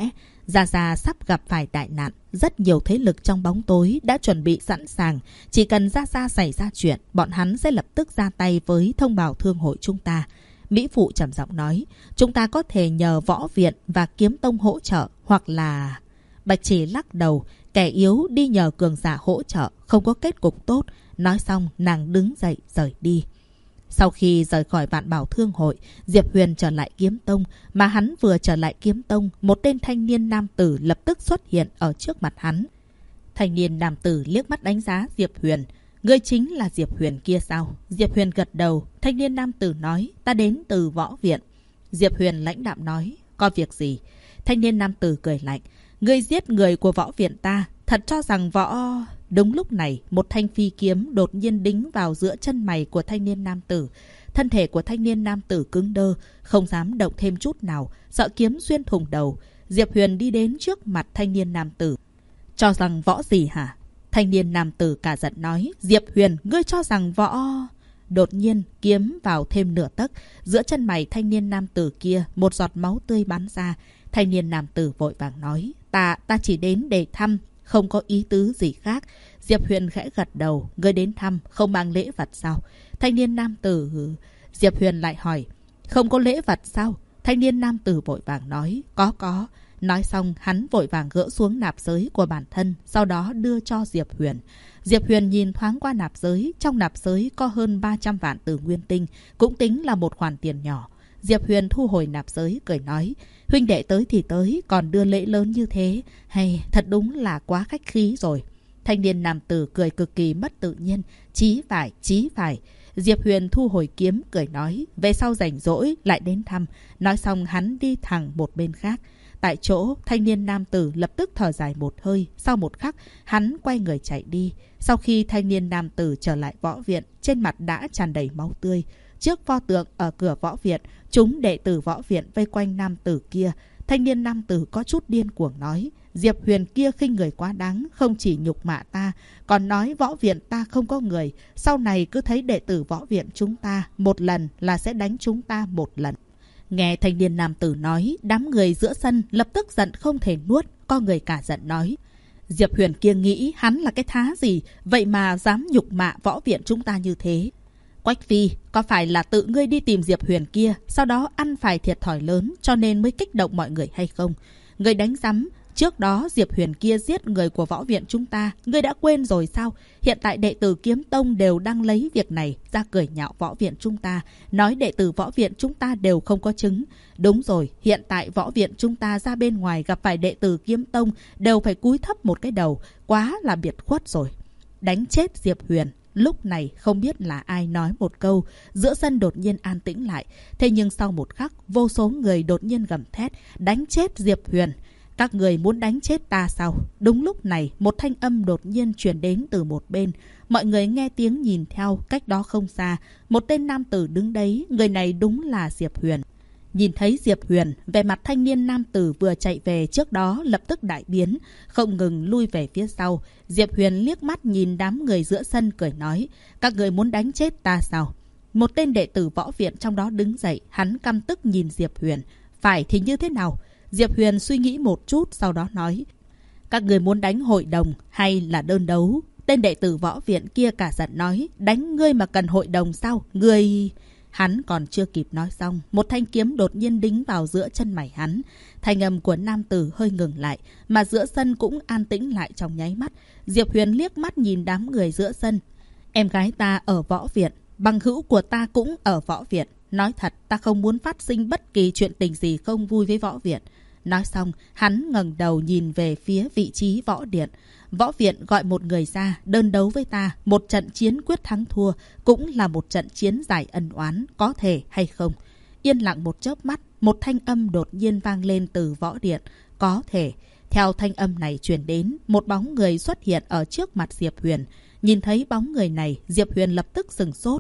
Gia Gia sắp gặp phải đại nạn, rất nhiều thế lực trong bóng tối đã chuẩn bị sẵn sàng. Chỉ cần Gia Gia xảy ra chuyện, bọn hắn sẽ lập tức ra tay với thông bào thương hội chúng ta. Mỹ Phụ trầm giọng nói, chúng ta có thể nhờ võ viện và kiếm tông hỗ trợ, hoặc là... Bạch Chỉ lắc đầu, kẻ yếu đi nhờ cường giả hỗ trợ, không có kết cục tốt. Nói xong, nàng đứng dậy rời đi. Sau khi rời khỏi Vạn Bảo Thương hội, Diệp Huyền trở lại kiếm tông. Mà hắn vừa trở lại kiếm tông, một tên thanh niên nam tử lập tức xuất hiện ở trước mặt hắn. Thanh niên nam tử liếc mắt đánh giá Diệp Huyền. Ngươi chính là Diệp Huyền kia sao? Diệp Huyền gật đầu. Thanh niên nam tử nói, ta đến từ võ viện. Diệp Huyền lãnh đạm nói, có việc gì? Thanh niên nam tử cười lạnh, ngươi giết người của võ viện ta, thật cho rằng võ... Đúng lúc này, một thanh phi kiếm đột nhiên đính vào giữa chân mày của thanh niên nam tử. Thân thể của thanh niên nam tử cứng đơ, không dám động thêm chút nào, sợ kiếm xuyên thủng đầu. Diệp Huyền đi đến trước mặt thanh niên nam tử. Cho rằng võ gì hả? Thanh niên nam tử cả giận nói, Diệp Huyền, ngươi cho rằng võ... Đột nhiên, kiếm vào thêm nửa tấc. Giữa chân mày thanh niên nam tử kia, một giọt máu tươi bắn ra. Thanh niên nam tử vội vàng nói, ta chỉ đến để thăm, không có ý tứ gì khác. Diệp Huyền khẽ gật đầu, ngươi đến thăm, không mang lễ vật sao? Thanh niên nam tử... Diệp Huyền lại hỏi, không có lễ vật sao? Thanh niên nam tử vội vàng nói, có. Nói xong, hắn vội vàng gỡ xuống nạp giới của bản thân, sau đó đưa cho Diệp Huyền. Diệp Huyền nhìn thoáng qua nạp giới, trong nạp giới có hơn 300 vạn tử nguyên tinh, cũng tính là một khoản tiền nhỏ. Diệp Huyền thu hồi nạp giới, cười nói, huynh đệ tới thì tới, còn đưa lễ lớn như thế, hay thật đúng là quá khách khí rồi. Thanh niên nam tử cười cực kỳ mất tự nhiên, chí phải. Diệp Huyền thu hồi kiếm, cười nói, về sau rảnh rỗi lại đến thăm. Nói xong hắn đi thẳng một bên khác. Tại chỗ, thanh niên nam tử lập tức thở dài một hơi. Sau một khắc, hắn quay người chạy đi. Sau khi thanh niên nam tử trở lại võ viện, trên mặt đã tràn đầy máu tươi. Trước pho tượng ở cửa võ viện, chúng đệ tử võ viện vây quanh nam tử kia. Thanh niên nam tử có chút điên cuồng nói, Diệp Huyền kia khinh người quá đáng, không chỉ nhục mạ ta, còn nói võ viện ta không có người. Sau này cứ thấy đệ tử võ viện chúng ta một lần là sẽ đánh chúng ta một lần. Nghe thanh niên nam tử nói, đám người giữa sân lập tức giận không thể nuốt, có người cả giận nói. Diệp Huyền kia nghĩ hắn là cái thá gì, vậy mà dám nhục mạ võ viện chúng ta như thế. Quách Phi, có phải là tự ngươi đi tìm Diệp Huyền kia, sau đó ăn phải thiệt thòi lớn cho nên mới kích động mọi người hay không? Ngươi đánh rắm, trước đó Diệp Huyền kia giết người của võ viện chúng ta, ngươi đã quên rồi sao? Hiện tại đệ tử kiếm tông đều đang lấy việc này ra cười nhạo võ viện chúng ta, nói đệ tử võ viện chúng ta đều không có chứng. Đúng rồi, hiện tại võ viện chúng ta ra bên ngoài gặp phải đệ tử kiếm tông đều phải cúi thấp một cái đầu, quá là biệt khuất rồi. Đánh chết Diệp Huyền. Lúc này không biết là ai nói một câu, giữa sân đột nhiên an tĩnh lại. Thế nhưng sau một khắc, vô số người đột nhiên gầm thét, đánh chết Diệp Huyền. Các người muốn đánh chết ta sao? Đúng lúc này, một thanh âm đột nhiên truyền đến từ một bên. Mọi người nghe tiếng nhìn theo, cách đó không xa. Một tên nam tử đứng đấy, người này đúng là Diệp Huyền. Nhìn thấy Diệp Huyền, vẻ mặt thanh niên nam tử vừa chạy về trước đó lập tức đại biến, không ngừng lui về phía sau. Diệp Huyền liếc mắt nhìn đám người giữa sân cười nói, các người muốn đánh chết ta sao? Một tên đệ tử võ viện trong đó đứng dậy, hắn căm tức nhìn Diệp Huyền. Phải thì như thế nào? Diệp Huyền suy nghĩ một chút sau đó nói, các người muốn đánh hội đồng hay là đơn đấu? Tên đệ tử võ viện kia cả giận nói, đánh ngươi mà cần hội đồng sao? Ngươi... Hắn còn chưa kịp nói xong, một thanh kiếm đột nhiên đính vào giữa chân mày hắn. Thanh âm của nam tử hơi ngừng lại, mà giữa sân cũng an tĩnh lại trong nháy mắt. Diệp Huyền liếc mắt nhìn đám người giữa sân. Em gái ta ở võ viện, bằng hữu của ta cũng ở võ viện. Nói thật, ta không muốn phát sinh bất kỳ chuyện tình gì không vui với võ viện. Nói xong, hắn ngẩng đầu nhìn về phía vị trí võ điện. Võ viện gọi một người ra, đơn đấu với ta. Một trận chiến quyết thắng thua, cũng là một trận chiến giải ân oán, có thể hay không? Yên lặng một chớp mắt, một thanh âm đột nhiên vang lên từ võ điện. Có thể. Theo thanh âm này truyền đến, một bóng người xuất hiện ở trước mặt Diệp Huyền. Nhìn thấy bóng người này, Diệp Huyền lập tức sửng sốt.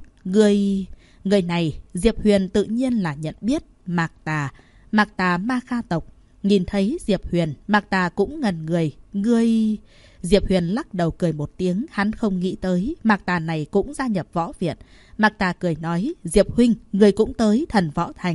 Người này, Diệp Huyền tự nhiên là nhận biết. Mạc Tà Ma Kha tộc. Nhìn thấy Diệp Huyền, Mạc Tà cũng ngẩn người. Diệp Huyền lắc đầu cười một tiếng, hắn không nghĩ tới Mạc Tà này cũng gia nhập võ viện. Mạc Tà cười nói, Diệp huynh, người cũng tới Thần Võ Thành.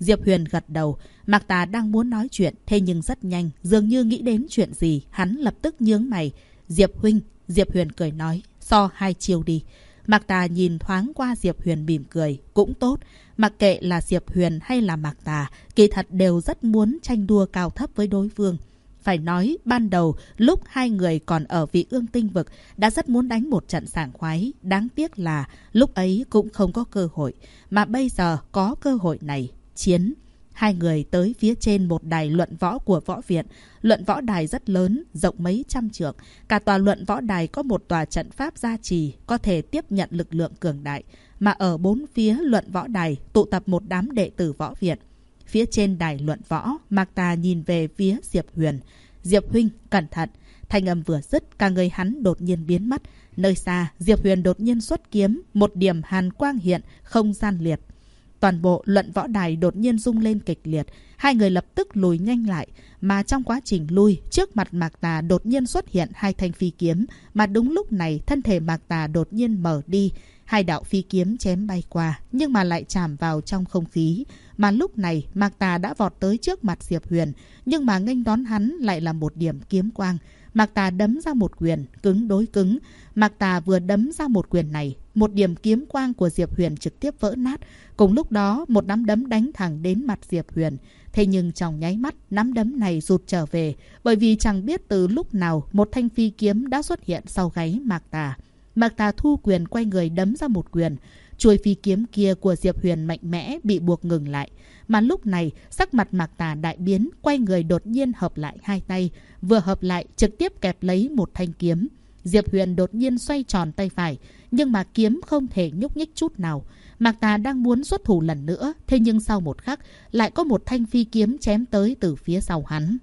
Diệp Huyền gật đầu. Mạc Tà đang muốn nói chuyện, thế nhưng rất nhanh, dường như nghĩ đến chuyện gì, hắn lập tức nhướng mày. Diệp huynh, Diệp Huyền cười nói, so 2 chiêu đi. Mạc Tà nhìn thoáng qua Diệp Huyền mỉm cười, cũng tốt. Mặc kệ là Diệp Huyền hay là Mạc Tà, kỳ thật đều rất muốn tranh đua cao thấp với đối phương. Phải nói, ban đầu, lúc hai người còn ở Vị Ương Tinh Vực, đã rất muốn đánh một trận sảng khoái. Đáng tiếc là lúc ấy cũng không có cơ hội. Mà bây giờ có cơ hội này, chiến. Hai người tới phía trên một đài luận võ của võ viện. Luận võ đài rất lớn, rộng mấy trăm trượng. Cả tòa luận võ đài có một tòa trận pháp gia trì, có thể tiếp nhận lực lượng cường đại. Mà ở bốn phía luận võ đài tụ tập một đám đệ tử võ viện. Phía trên đài luận võ, Mạc Tà nhìn về phía Diệp Huyền. Diệp huynh, cẩn thận. Thanh âm vừa dứt, cả người hắn đột nhiên biến mất. Nơi xa, Diệp Huyền đột nhiên xuất kiếm, một điểm hàn quang hiện, không gian liệt. Toàn bộ luận võ đài đột nhiên rung lên kịch liệt. Hai người lập tức lùi nhanh lại. Mà trong quá trình lui, trước mặt Mạc Tà đột nhiên xuất hiện 2 thanh phi kiếm. Mà đúng lúc này, thân thể Mạc Tà đột nhiên mở đi. 2 đạo phi kiếm chém bay qua, nhưng mà lại chạm vào trong không khí. Mà lúc này, Mạc Tà đã vọt tới trước mặt Diệp Huyền. Nhưng mà nghênh đón hắn lại là một điểm kiếm quang. Mạc Tà đấm ra một quyền, cứng đối cứng. Mạc Tà vừa đấm ra một quyền này, một điểm kiếm quang của Diệp Huyền trực tiếp vỡ nát. Cùng lúc đó, một nắm đấm đánh thẳng đến mặt Diệp Huyền. Thế nhưng trong nháy mắt, nắm đấm này rụt trở về. Bởi vì chẳng biết từ lúc nào, một thanh phi kiếm đã xuất hiện sau gáy Mạc Tà. Mạc Tà thu quyền quay người đấm ra một quyền. Chuôi phi kiếm kia của Diệp Huyền mạnh mẽ bị buộc ngừng lại. Mà lúc này, sắc mặt Mạc Tà đại biến, quay người đột nhiên hợp lại 2 tay. Vừa hợp lại, trực tiếp kẹp lấy một thanh kiếm. Diệp Huyền đột nhiên xoay tròn tay phải, nhưng mà kiếm không thể nhúc nhích chút nào. Mạc Tà đang muốn xuất thủ lần nữa, thế nhưng sau một khắc, lại có một thanh phi kiếm chém tới từ phía sau hắn.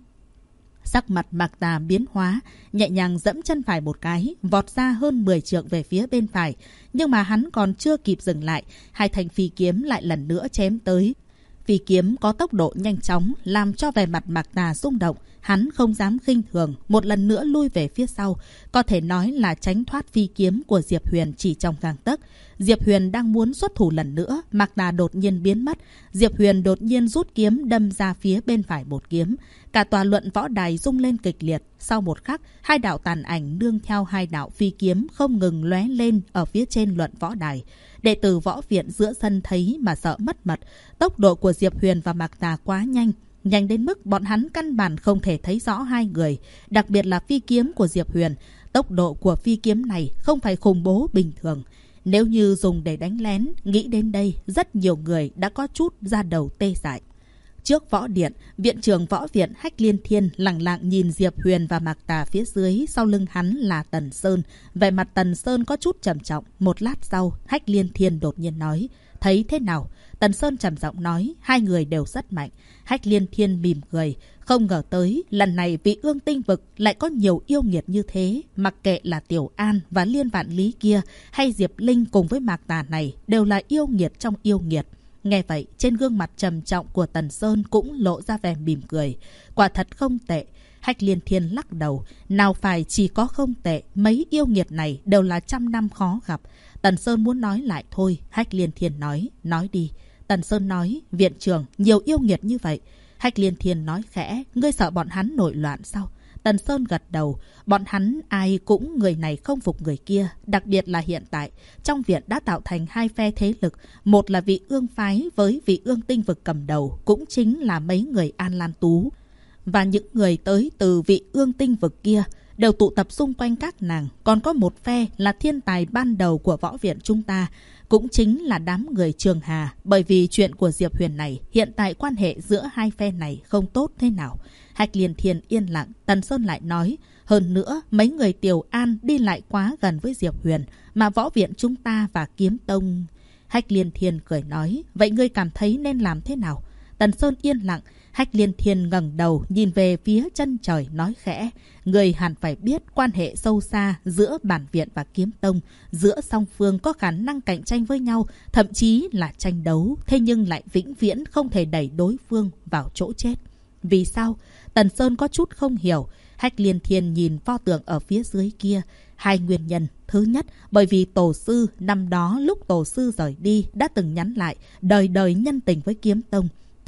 Sắc mặt Mạc Tà biến hóa, nhẹ nhàng dẫm chân phải một cái, vọt ra hơn 10 trượng về phía bên phải. Nhưng mà hắn còn chưa kịp dừng lại, 2 thanh phi kiếm lại lần nữa chém tới. Phi kiếm có tốc độ nhanh chóng, làm cho vẻ mặt Mạc Tà rung động. Hắn không dám khinh thường, một lần nữa lui về phía sau. Có thể nói là tránh thoát phi kiếm của Diệp Huyền chỉ trong gang tấc. Diệp Huyền đang muốn xuất thủ lần nữa, Mạc Tà đột nhiên biến mất. Diệp Huyền đột nhiên rút kiếm đâm ra phía bên phải một kiếm. Cả tòa luận võ đài rung lên kịch liệt. Sau một khắc, 2 đạo tàn ảnh nương theo 2 đạo phi kiếm không ngừng lóe lên ở phía trên luận võ đài. Đệ tử võ viện giữa sân thấy mà sợ mất mật. Tốc độ của Diệp Huyền và Mạc Tà quá nhanh. Nhanh đến mức bọn hắn căn bản không thể thấy rõ hai người. Đặc biệt là phi kiếm của Diệp Huyền. Tốc độ của phi kiếm này không phải khủng bố bình thường. Nếu như dùng để đánh lén, nghĩ đến đây, rất nhiều người đã có chút da đầu tê dại. Trước võ điện, viện trưởng võ viện Hách Liên Thiên lặng lặng nhìn Diệp Huyền và Mạc Tà phía dưới, sau lưng hắn là Tần Sơn. Vẻ mặt Tần Sơn có chút trầm trọng. Một lát sau, Hách Liên Thiên đột nhiên nói, thấy thế nào? Tần Sơn trầm giọng nói, 2 người đều rất mạnh. Hách Liên Thiên mỉm cười, không ngờ tới, lần này Vị Ương Tinh Vực lại có nhiều yêu nghiệt như thế. Mặc kệ là Tiểu An và Liên Vạn Lý kia, hay Diệp Linh cùng với Mạc Tà này, đều là yêu nghiệt trong yêu nghiệt. Nghe vậy, trên gương mặt trầm trọng của Tần Sơn cũng lộ ra vẻ mỉm cười. Quả thật không tệ. Hách Liên Thiên lắc đầu, nào phải chỉ có không tệ, mấy yêu nghiệt này đều là trăm năm khó gặp. Tần Sơn muốn nói lại thôi, Hách Liên Thiên nói đi. Tần Sơn nói, viện trưởng, nhiều yêu nghiệt như vậy. Hách Liên Thiên nói khẽ, ngươi sợ bọn hắn nổi loạn sao? Tần Sơn gật đầu, bọn hắn ai cũng người này không phục người kia. Đặc biệt là hiện tại, trong viện đã tạo thành 2 phe thế lực. Một là Vị Ương phái với Vị Ương Tinh Vực cầm đầu, cũng chính là mấy người An Lan Tú. Và những người tới từ Vị Ương Tinh Vực kia đều tụ tập xung quanh các nàng. Còn có một phe là thiên tài ban đầu của võ viện chúng ta, cũng chính là đám người Trường Hà. Bởi vì chuyện của Diệp Huyền này, hiện tại quan hệ giữa 2 phe này không tốt thế nào. Hách Liên Thiên yên lặng, Tần Sơn lại nói, hơn nữa mấy người Tiểu An đi lại quá gần với Diệp Huyền, mà võ viện chúng ta và Kiếm Tông. Hách Liên Thiên cười nói, vậy ngươi cảm thấy nên làm thế nào? Tần Sơn yên lặng. Hách Liên Thiên ngẩng đầu nhìn về phía chân trời nói khẽ, người hẳn phải biết quan hệ sâu xa giữa bản viện và Kiếm Tông, giữa song phương có khả năng cạnh tranh với nhau, thậm chí là tranh đấu, thế nhưng lại vĩnh viễn không thể đẩy đối phương vào chỗ chết. Vì sao? Tần Sơn có chút không hiểu. Hách Liên Thiên nhìn pho tượng ở phía dưới kia. 2 nguyên nhân. Thứ nhất, bởi vì tổ sư năm đó lúc tổ sư rời đi đã từng nhắn lại đời đời nhân tình với Kiếm Tông.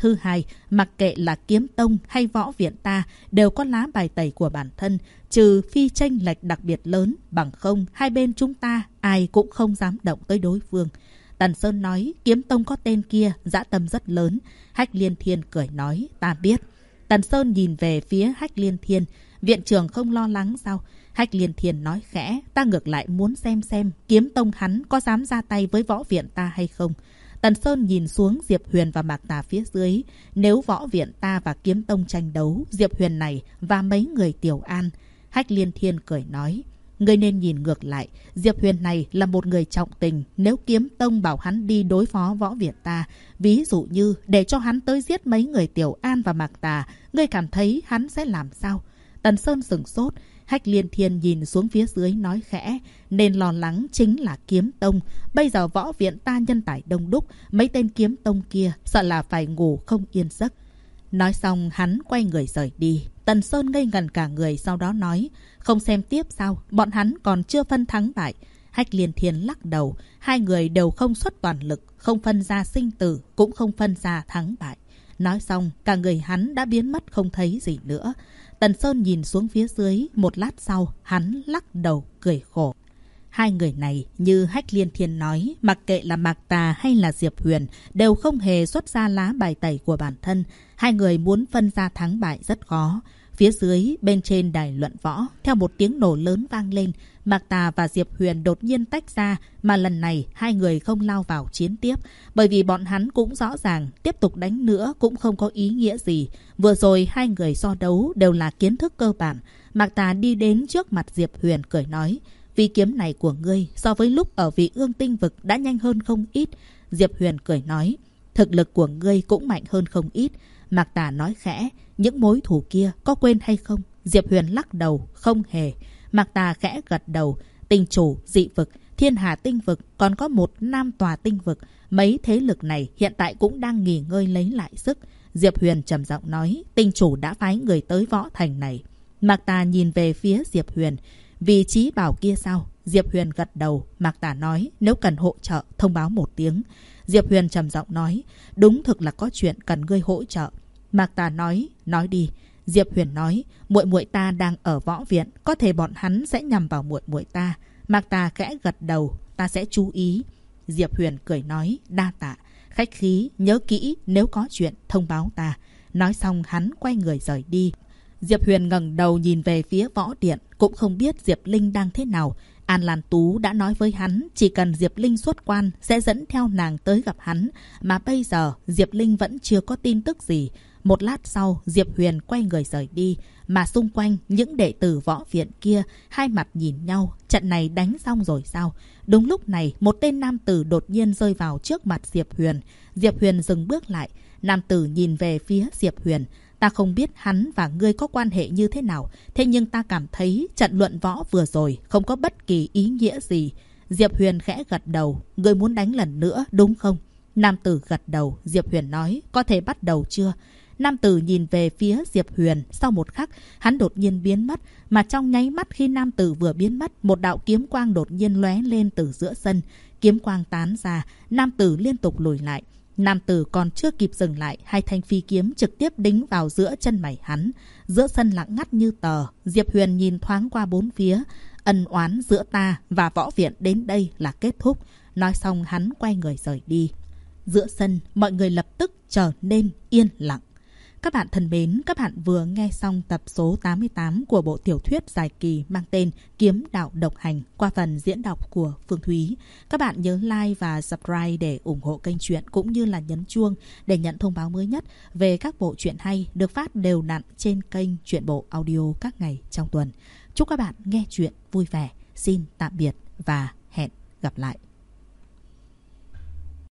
Thứ hai, mặc kệ là kiếm tông hay võ viện ta đều có lá bài tẩy của bản thân, trừ phi chênh lệch đặc biệt lớn, bằng không hai bên chúng ta ai cũng không dám động tới đối phương. Tần Sơn nói, kiếm tông có tên kia, dã tâm rất lớn. Hách Liên Thiên cười nói, ta biết. Tần Sơn nhìn về phía Hách Liên Thiên, viện trưởng không lo lắng sao? Hách Liên Thiên nói khẽ, ta ngược lại muốn xem kiếm tông hắn có dám ra tay với võ viện ta hay không. Tần Sơn nhìn xuống Diệp Huyền và Mạc Tà phía dưới. Nếu võ viện ta và kiếm tông tranh đấu, Diệp Huyền này và mấy người Tiểu An. Hách Liên Thiên cười nói, ngươi nên nhìn ngược lại. Diệp Huyền này là một người trọng tình. Nếu kiếm tông bảo hắn đi đối phó võ viện ta, ví dụ như để cho hắn tới giết mấy người Tiểu An và Mạc Tà, ngươi cảm thấy hắn sẽ làm sao? Tần Sơn sửng sốt. Hách Liên Thiên nhìn xuống phía dưới nói khẽ, nên lo lắng chính là kiếm tông. Bây giờ võ viện ta nhân tài đông đúc, mấy tên kiếm tông kia sợ là phải ngủ không yên giấc. Nói xong hắn quay người rời đi. Tần Sơn ngây ngẩn cả người, sau đó nói, không xem tiếp sao, bọn hắn còn chưa phân thắng bại. Hách Liên Thiên lắc đầu, hai người đều không xuất toàn lực, không phân ra sinh tử, cũng không phân ra thắng bại. Nói xong, cả người hắn đã biến mất không thấy gì nữa. Tần Sơn nhìn xuống phía dưới, một lát sau, hắn lắc đầu cười khổ. Hai người này, như Hách Liên Thiên nói, mặc kệ là Mạc Tà hay là Diệp Huyền, đều không hề xuất ra lá bài tẩy của bản thân. Hai người muốn phân ra thắng bại rất khó. Phía dưới, bên trên đài luận võ, theo một tiếng nổ lớn vang lên, Mạc Tà và Diệp Huyền đột nhiên tách ra, mà lần này hai người không lao vào chiến tiếp, bởi vì bọn hắn cũng rõ ràng tiếp tục đánh nữa cũng không có ý nghĩa gì. Vừa rồi hai người so đấu đều là kiến thức cơ bản. Mạc Tà đi đến trước mặt Diệp Huyền cười nói, phi kiếm này của ngươi so với lúc ở Vị Ương Tinh Vực đã nhanh hơn không ít. Diệp Huyền cười nói, thực lực của ngươi cũng mạnh hơn không ít. Mạc Tà nói khẽ, những mối thù kia có quên hay không? Diệp Huyền lắc đầu, không hề. Mạc Tà khẽ gật đầu, tinh chủ, dị vực, Thiên Hà Tinh Vực, còn có một Nam Tòa Tinh Vực. Mấy thế lực này hiện tại cũng đang nghỉ ngơi lấy lại sức. Diệp Huyền trầm giọng nói, tinh chủ đã phái người tới võ thành này. Mạc Tà nhìn về phía Diệp Huyền, vị trí bảo kia sao? Diệp Huyền gật đầu. Mạc Tà nói, nếu cần hỗ trợ, thông báo một tiếng. Diệp Huyền trầm giọng nói, đúng thực là có chuyện cần ngươi hỗ trợ. Mạc Tà nói đi. Diệp Huyền nói, muội muội ta đang ở võ viện, có thể bọn hắn sẽ nhằm vào muội muội ta. Mạc Tà khẽ gật đầu, ta sẽ chú ý. Diệp Huyền cười nói, đa tạ. Khách khí, nhớ kỹ, nếu có chuyện thông báo ta. Nói xong hắn quay người rời đi. Diệp Huyền ngẩng đầu nhìn về phía võ điện, cũng không biết Diệp Linh đang thế nào. An Lan Tú đã nói với hắn, chỉ cần Diệp Linh xuất quan sẽ dẫn theo nàng tới gặp hắn, mà bây giờ Diệp Linh vẫn chưa có tin tức gì. Một lát sau, Diệp Huyền quay người rời đi, mà xung quanh những đệ tử võ viện kia hai mặt nhìn nhau, trận này đánh xong rồi sao? Đúng lúc này, một tên nam tử đột nhiên rơi vào trước mặt Diệp Huyền. Diệp Huyền dừng bước lại, nam tử nhìn về phía Diệp Huyền. Ta không biết hắn và ngươi có quan hệ như thế nào, thế nhưng ta cảm thấy trận luận võ vừa rồi không có bất kỳ ý nghĩa gì. Diệp Huyền khẽ gật đầu, ngươi muốn đánh lần nữa đúng không? Nam tử gật đầu, Diệp Huyền nói, có thể bắt đầu chưa? Nam tử nhìn về phía Diệp Huyền, sau một khắc, hắn đột nhiên biến mất, mà trong nháy mắt khi nam tử vừa biến mất, một đạo kiếm quang đột nhiên lóe lên từ giữa sân. Kiếm quang tán ra, nam tử liên tục lùi lại. Nam tử còn chưa kịp dừng lại, hai thanh phi kiếm trực tiếp đính vào giữa chân mày hắn. Giữa sân lặng ngắt như tờ, Diệp Huyền nhìn thoáng qua bốn phía. Ân oán giữa ta và võ viện đến đây là kết thúc. Nói xong hắn quay người rời đi. Giữa sân, mọi người lập tức trở nên yên lặng. Các bạn thân mến, các bạn vừa nghe xong tập số 88 của bộ tiểu thuyết dài kỳ mang tên Kiếm Đạo Độc Hành qua phần diễn đọc của Phương Thúy. Các bạn nhớ like và subscribe để ủng hộ kênh truyện, cũng như là nhấn chuông để nhận thông báo mới nhất về các bộ truyện hay được phát đều đặn trên kênh Truyện Bộ Audio các ngày trong tuần. Chúc các bạn nghe truyện vui vẻ. Xin tạm biệt và hẹn gặp lại.